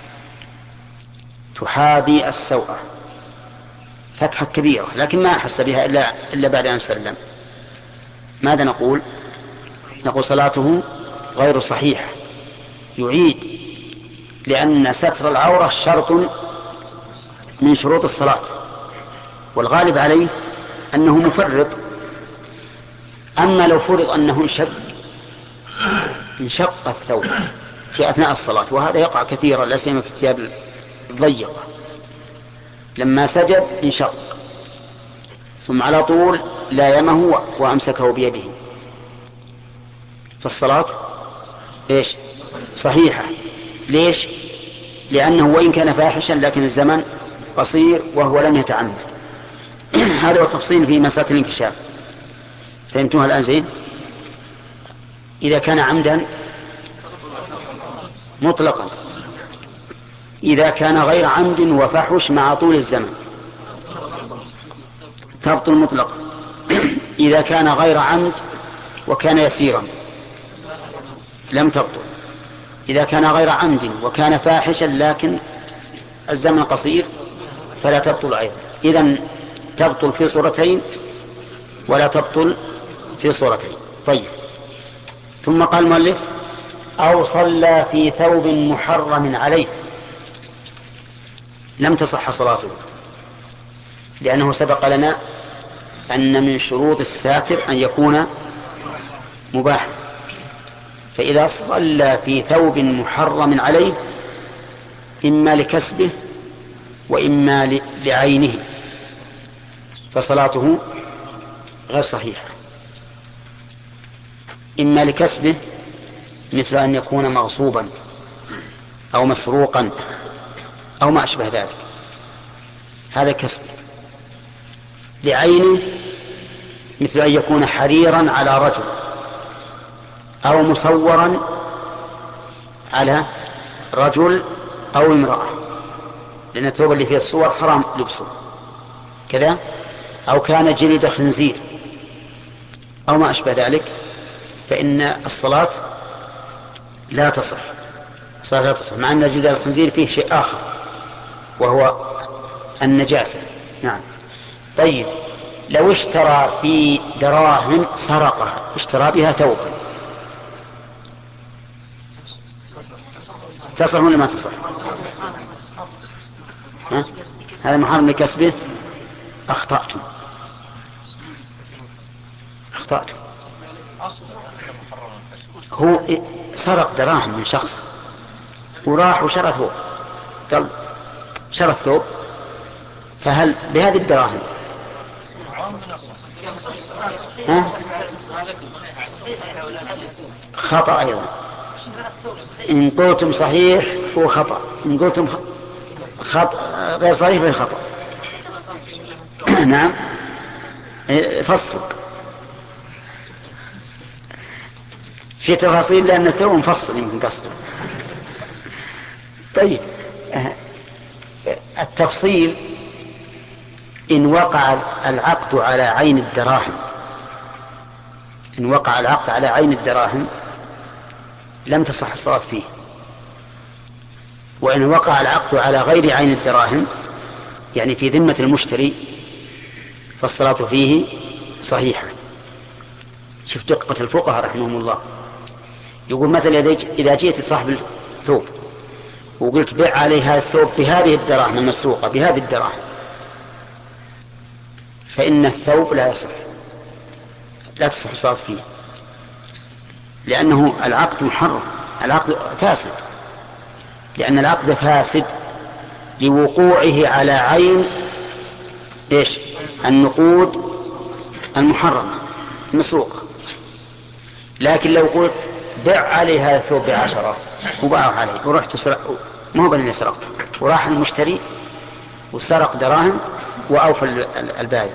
تحاذي السوءة، فتحة كبيرة، لكن ما أحس بها إلا, إلا بعد أن سلم. ماذا نقول؟ نقول صلاته غير صحيحة، يعيد، لأن ستر العورة شرط من شروط الصلاة، والغالب عليه أنه مفرط. أما لو فرض أنه انشق انشق الثوب في أثناء الصلاة، وهذا يقع كثيرا لا سيما في الثياب الضيقة، لما سجد انشق ثم على طول لايمه وأمسكه بيده، فالصلاة إيش؟ صحيحة. ليش؟ لأنه وإن كان فاحشا لكن الزمن قصير وهو لم يتعمد. هذا هو التفصيل في مسألة الانكشاف. فهمتوها الآن زين؟ إذا كان عمدا مطلقا، إذا كان غير عمد وفحش مع طول الزمن تبطل مطلقا إذا كان غير عمد وكان يسيرا لم تبطل. إذا كان غير عمد وكان فاحشا لكن الزمن قصير فلا تبطل أيضا. إذن تبطل في صورتين ولا تبطل في صورتين. طيب، ثم قال المؤلف أو صلى في ثوب محرم عليه لم تصح صلاته، لأنه سبق لنا أن من شروط الساتر أن يكون مباحا، فإذا صلى في ثوب محرم عليه إما لكسبه وإما لعينه فصلاته غير صحيحة. إما لكسبه مثل أن يكون مغصوبا أو مسروقا أو ما أشبه ذلك، هذا كسب. لعينه مثل أن يكون حريرا على رجل أو مصورا على رجل أو امرأة، لأن الثوب اللي فيه الصور حرام لبسه كذا، أو كان جلد خنزير أو ما أشبه ذلك، فإن الصلاة لا تصح. الصلاة لا تصح، مع أن جلد الخنزير فيه شيء آخر وهو النجاسة. نعم. طيب، لو اشترى في دراهم سرقها، اشترى بها ثوبا، تصح ولا ما تصح؟ ها؟ هذا محرم لكسبه. أخطأتم أخطأتم هو سرق دراهم من شخص وراح وشرى ثوب، قال شرى الثوب، فهل بهذه الدراهم ها؟ خطأ أيضا. إن قلتم صحيح هو خطأ، إن قلتم خطأ غير صحيح فهو خطأ. نعم، فصل في تفاصيل لأن الثوب مفصل يمكن قصده. طيب، التفصيل إن وقع العقد على عين الدراهم، إن وقع العقد على عين الدراهم لم تصح الصلاة فيه، وإن وقع العقد على غير عين الدراهم يعني في ذمة المشتري فالصلاة فيه صحيحة. شوف دقة الفقهاء رحمهم الله، يقول مثلا إذا جئت صاحب الثوب وقلت بيع عليه هذا الثوب بهذه الدراهم المسروقة بهذه الدراهم، فإن الثوب لا يصح، لا تصح الصلاة فيه، لأنه العقد محرم، العقد فاسد، لأن العقد فاسد لوقوعه على عين إيش؟ النقود المحرمة المسروقة. لكن لو قلت بيع عليه هذا الثوب بعشرة وباعه عليه ورحت سرق، ما هو بني سرقت، وراح المشتري وسرق دراهم وأوفى البائع،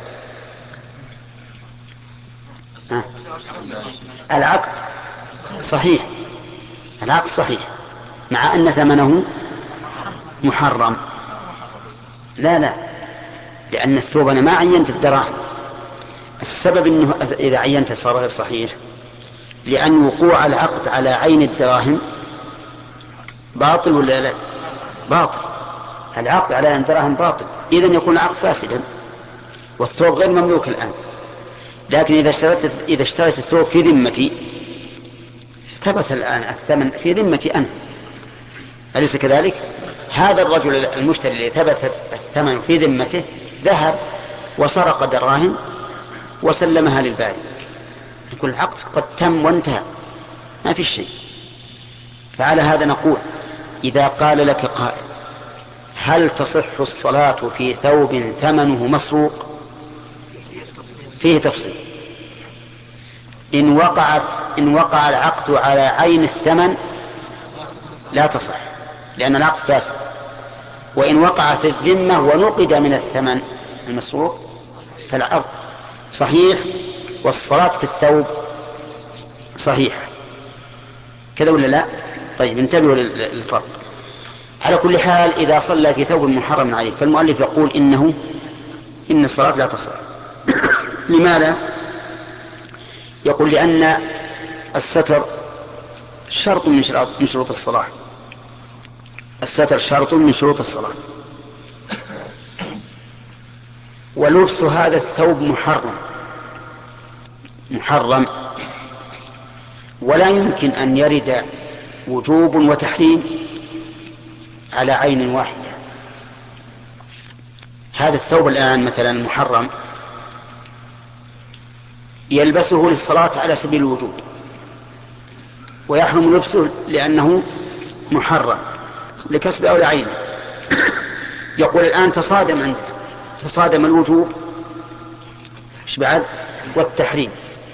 آه. العقد صحيح، العقد صحيح مع أن ثمنه محرم. لا لا، لأن الثوب أنا ما عينت الدراهم، السبب أنه إذا عينت صار غير صحيح، لأن وقوع العقد على عين الدراهم باطل ولا لا؟ باطل، العقد على عين الدراهم باطل، إذن يكون العقد فاسدا والثوب غير مملوك الآن. لكن إذا اشتريت إذا اشتريت الثوب في ذمتي ثبت الآن الثمن في ذمتي أنا، أليس كذلك؟ هذا الرجل المشتري الذي ثبت الثمن في ذمته ذهب وسرق دراهم وسلمها للبائع، يقول العقد قد تم وانتهى، ما في شيء. فعلى هذا نقول إذا قال لك قائل هل تصح الصلاة في ثوب ثمنه مسروق؟ فيه تفصيل. إن وقعت إن وقع العقد على عين الثمن لا تصح، لأن العقد فاسد. وإن وقع في الذمة ونقد من الثمن المسروق فالعقد صحيح والصلاة في الثوب صحيح. كذا ولا لا؟ طيب، انتبهوا للفرق. على كل حال إذا صلى في ثوب محرم عليه فالمؤلف يقول إنه إن الصلاة لا تصح، لماذا؟ يقول لأن الستر شرط من شروط من شروط الصلاة. الستر شرط من شروط الصلاة، ولبس هذا الثوب محرم محرم ولا يمكن أن يرد وجوب وتحريم على عين واحدة. هذا الثوب الآن مثلا محرم يلبسه للصلاة على سبيل الوجوب، ويحرم لبسه لأنه محرم لكسب أو لعينه. يقول الآن تصادم عنده تصادم الوجوب ايش بعد والتحريم،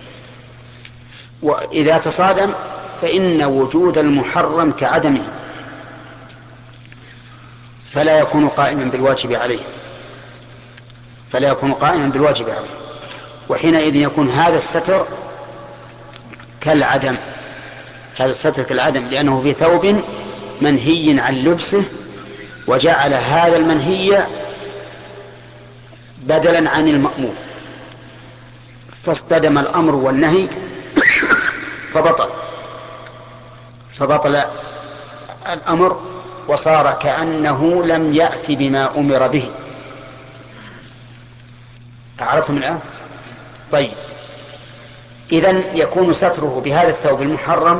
وإذا تصادم فإن وجود المحرم كعدمه، فلا يكون قائما بالواجب عليه فلا يكون قائما بالواجب عليه وحينئذ يكون هذا الستر كالعدم هذا الستر كالعدم لأنه في ثوب منهي عن لبسه، وجعل هذا المنهي بدلا عن المأمور، فاصطدم الأمر والنهي فبطل فبطل الأمر وصار كأنه لم يأتي بما أمر به. أعرفتم الآن؟ طيب، إذن يكون ستره بهذا الثوب المحرم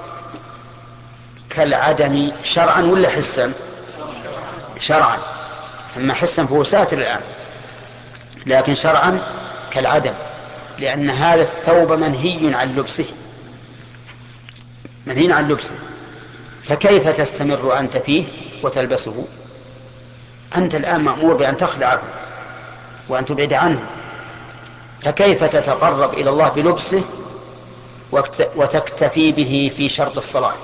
كالعدم شرعا ولا حسا؟ شرعا. أما حسا فهو ساتر الآن، لكن شرعا كالعدم، لأن هذا الثوب منهي عن لبسه منهي عن لبسه فكيف تستمر أنت فيه وتلبسه؟ أنت الآن مأمور بأن تخلعه وأن تبعد عنه، فكيف تتقرب إلى الله بلبسه وتكتفي به في شرط الصلاة؟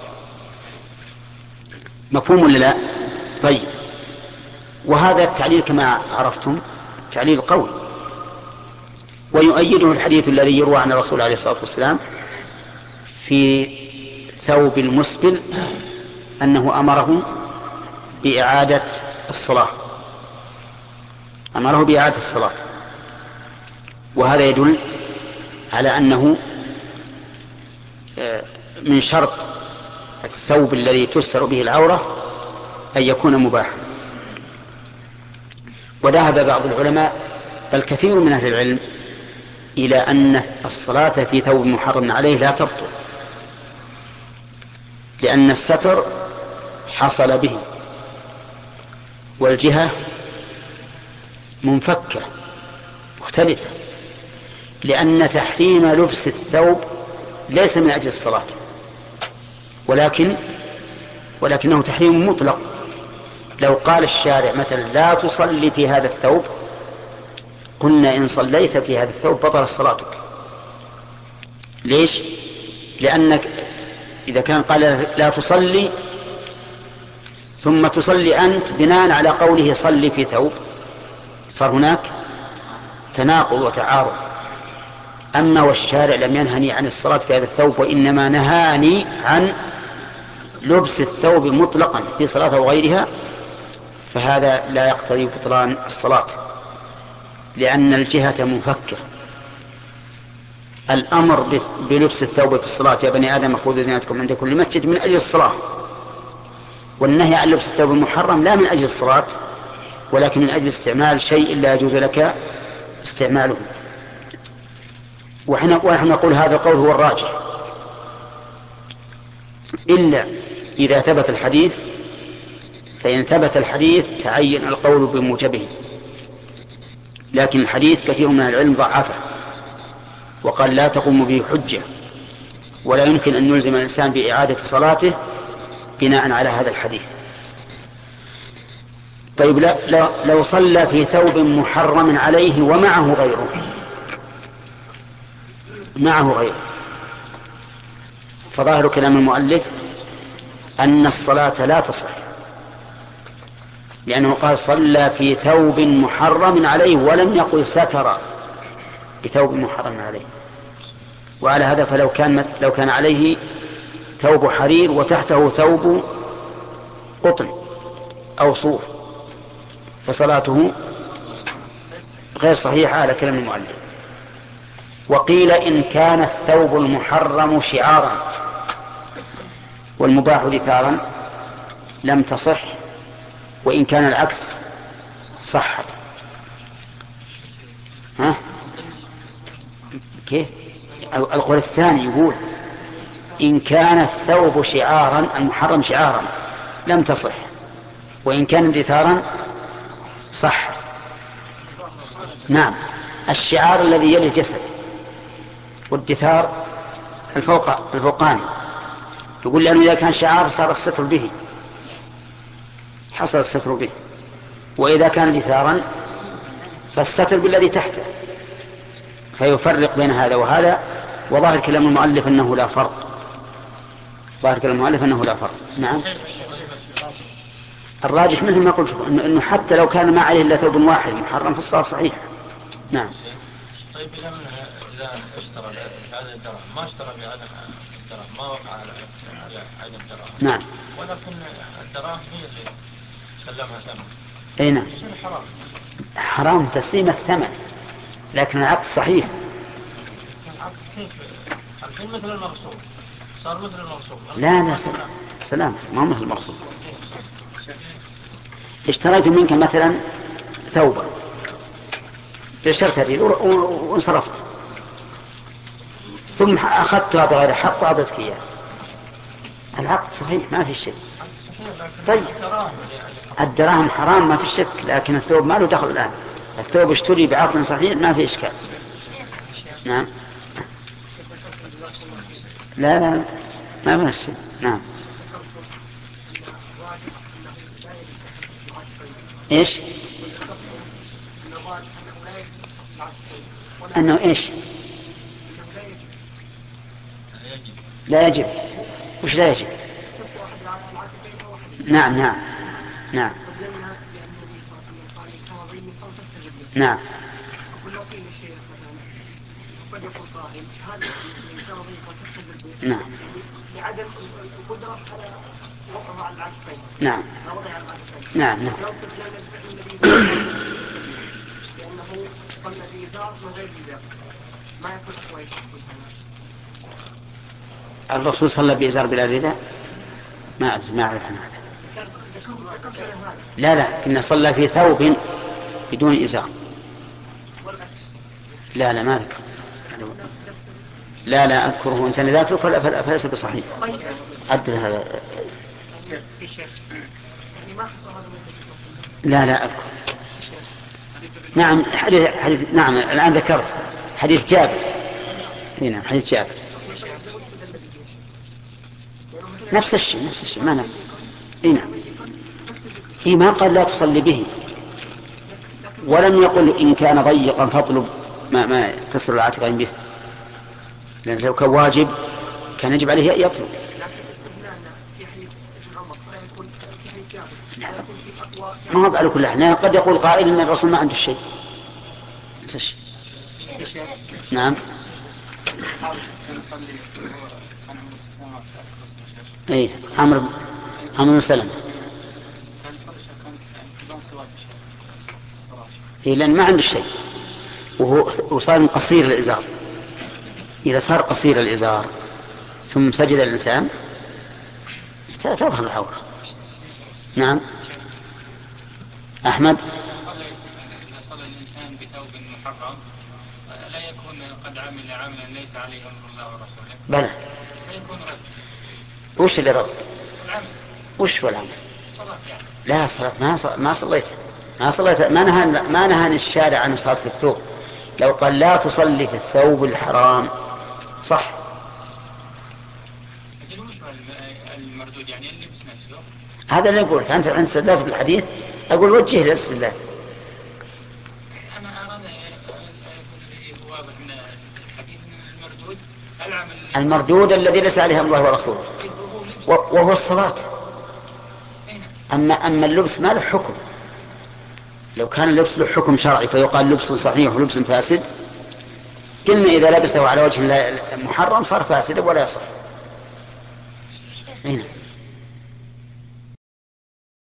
مفهوم ولا لا؟ طيب، وهذا التعليل كما عرفتم تعليل قوي، ويؤيده الحديث الذي يروى عن الرسول عليه الصلاة والسلام في ثوب المسبل أنه أمره بإعادة الصلاة أمره بإعادة الصلاة وهذا يدل على أنه من شرط الثوب الذي تستر به العورة أن يكون مباحا. وذهب بعض العلماء بل كثير من أهل العلم إلى أن الصلاة في ثوب محرم عليه لا تبطل، لأن الستر حصل به والجهة منفكة مختلفة، لأن تحريم لبس الثوب ليس من أجل الصلاة ولكن ولكنه تحريم مطلق. لو قال الشارع مثلا لا تصلي في هذا الثوب قلنا إن صليت في هذا الثوب بطل صلاتك. ليش؟ لأنك إذا كان قال لا تصلي ثم تصلي أنت بناء على قوله صلي في ثوب صار هناك تناقض وتعارض. أما والشارع لم ينهني عن الصلاة في هذا الثوب وإنما نهاني عن لبس الثوب مطلقا في صلاة أو غيرها، فهذا لا يقتضي بطلان الصلاة لأن الجهة منفكة. الأمر بلبس الثوب في الصلاة يا بني آدم خذوا زينتكم عند كل مسجد من أجل الصلاة، والنهي عن لبس الثوب المحرم لا من أجل الصلاة ولكن من أجل استعمال شيء لا يجوز لك استعماله. ونحن نقول هذا القول هو الراجح إلا إذا ثبت الحديث، فإن ثبت الحديث تعين القول بموجبه، لكن الحديث كثير من العلم ضعفه وقال لا تقوم به حجة ولا يمكن أن يلزم الإنسان بإعادة صلاته بناء على هذا الحديث. طيب، لا لو صلى في ثوب محرم عليه ومعه غيره معه غيره فظاهر كلام المؤلف أن الصلاة لا تصح، لأنه قال صلى في ثوب محرم عليه ولم يقل ستر بثوب محرم عليه. وعلى هذا فلو كان لو كان عليه ثوب حرير وتحته ثوب قطن أو صوف فصلاته غير صحيحة على كلام المؤلف. وقيل إن كان الثوب المحرم شعارا والمباح دثارا لم تصح، وإن كان العكس صحت. ها؟ كيف؟ القول الثاني يقول إن كان الثوب شعارا المحرم شعارا لم تصح، وإن كان دثارا صح. نعم، الشعار الذي يلي الجسد، والدثار الفوق الفوقاني. يقول لأنه إذا كان شعار صار الستر به، حصل الستر به، وإذا كان دثارا فالستر بالذي تحته، فيفرق بين هذا وهذا. وظاهر كلام المؤلف أنه لا فرق، ظاهر كلام المؤلف أنه لا فرق. نعم، الراجح مثل ما قلت أنه حتى لو كان ما عليه إلا ثوب واحد محرم فالصلاة صحيح. نعم. طيب إذا اشترى هذا الدرهم ما اشترى بهذا الدرهم ما وقع على عين الدرهم. نعم. ولكن الدراهم هي اللي سلمها ثمن. أي نعم. حرام. حرام تسليم الثمن، لكن العقد صحيح. العقد كيف؟ الحين مثل المغصوب صار مثل المغصوب. لا لا سلام، ما هو مثل المغصوب. اشتريت منك مثلا ثوبا بشرت هذه وانصرفت، ثم أخذتها بغير حق وأعطيتك إياه، العقد صحيح ما في شك. طيب الدراهم حرام ما في شك، لكن الثوب ما له دخل الآن. الثوب اشتري بعقد صحيح ما في إشكال. نعم. لا لا ما بنفسه. نعم. إيش؟ أنه إيش؟ لا يجب. وش لا يجب؟ نعم نعم نعم نعم. نعم لعدم القدرة على وقعها على العكفين. نعم نعم نعم. لأنه صلى بإزار من غير إزار ما يكون كويس. الرسول صلى بإزار بلا رداء؟ ما أعرف ما أعرف عن هذا. لا لا، كنا صلى في ثوب بدون إزار. لا لا ما ذكر. لا لا أذكره إنسان ذاته فلا فليس بصحيح. عدل هذا. لا لا أذكر. نعم حديث حديث نعم الآن ذكرت حديث جابر. نعم حديث جابر نفس الشيء نفس الشيء ما نعم. إيه نعم. إيه ما قال لا تصلي به، ولم يقل إن كان ضيقا فاطلب ما ما تسر العاتقين به، لأن لو كان واجب كان يجب عليه يطلب. ما هو على كل حال قد يقول قائل ان الرسول ما عنده شيء. نعم. اي عمرو عمرو بن سلمة. اي لان ما عنده شيء وهو وصار قصير الازار. اذا صار قصير الازار ثم سجد الانسان تظهر العورة. نعم. أحمد. إذا صلى الإنسان بثوب محرم لا يكون قد عمل عملا ليس عليه أمر الله ورسوله. بلى. فيكون رد. وش اللي رد؟ العمل. وش هو العمل؟ الصلاة يعني. لا الصلاة ما ص... ما صليت ما صليت ما نهى ما نهى الشارع عن الصلاة في الثوب. لو قال لا تصلي في الثوب الحرام صح. لكن وش المردود يعني اللي بس نفسه؟ هذا اللي أقول. أنت أنت استدلت بالحديث أقول وجه للاستدلال. أنا أرى هو من الحديث المردود العمل المردود الذي ليس عليه الله ورسوله وهو الصلاة. أما أما اللبس ما له حكم. لو كان اللبس له حكم شرعي فيقال لبس صحيح ولبس فاسد، قلنا إذا لبسه على وجه محرم صار فاسدا ولا يصح.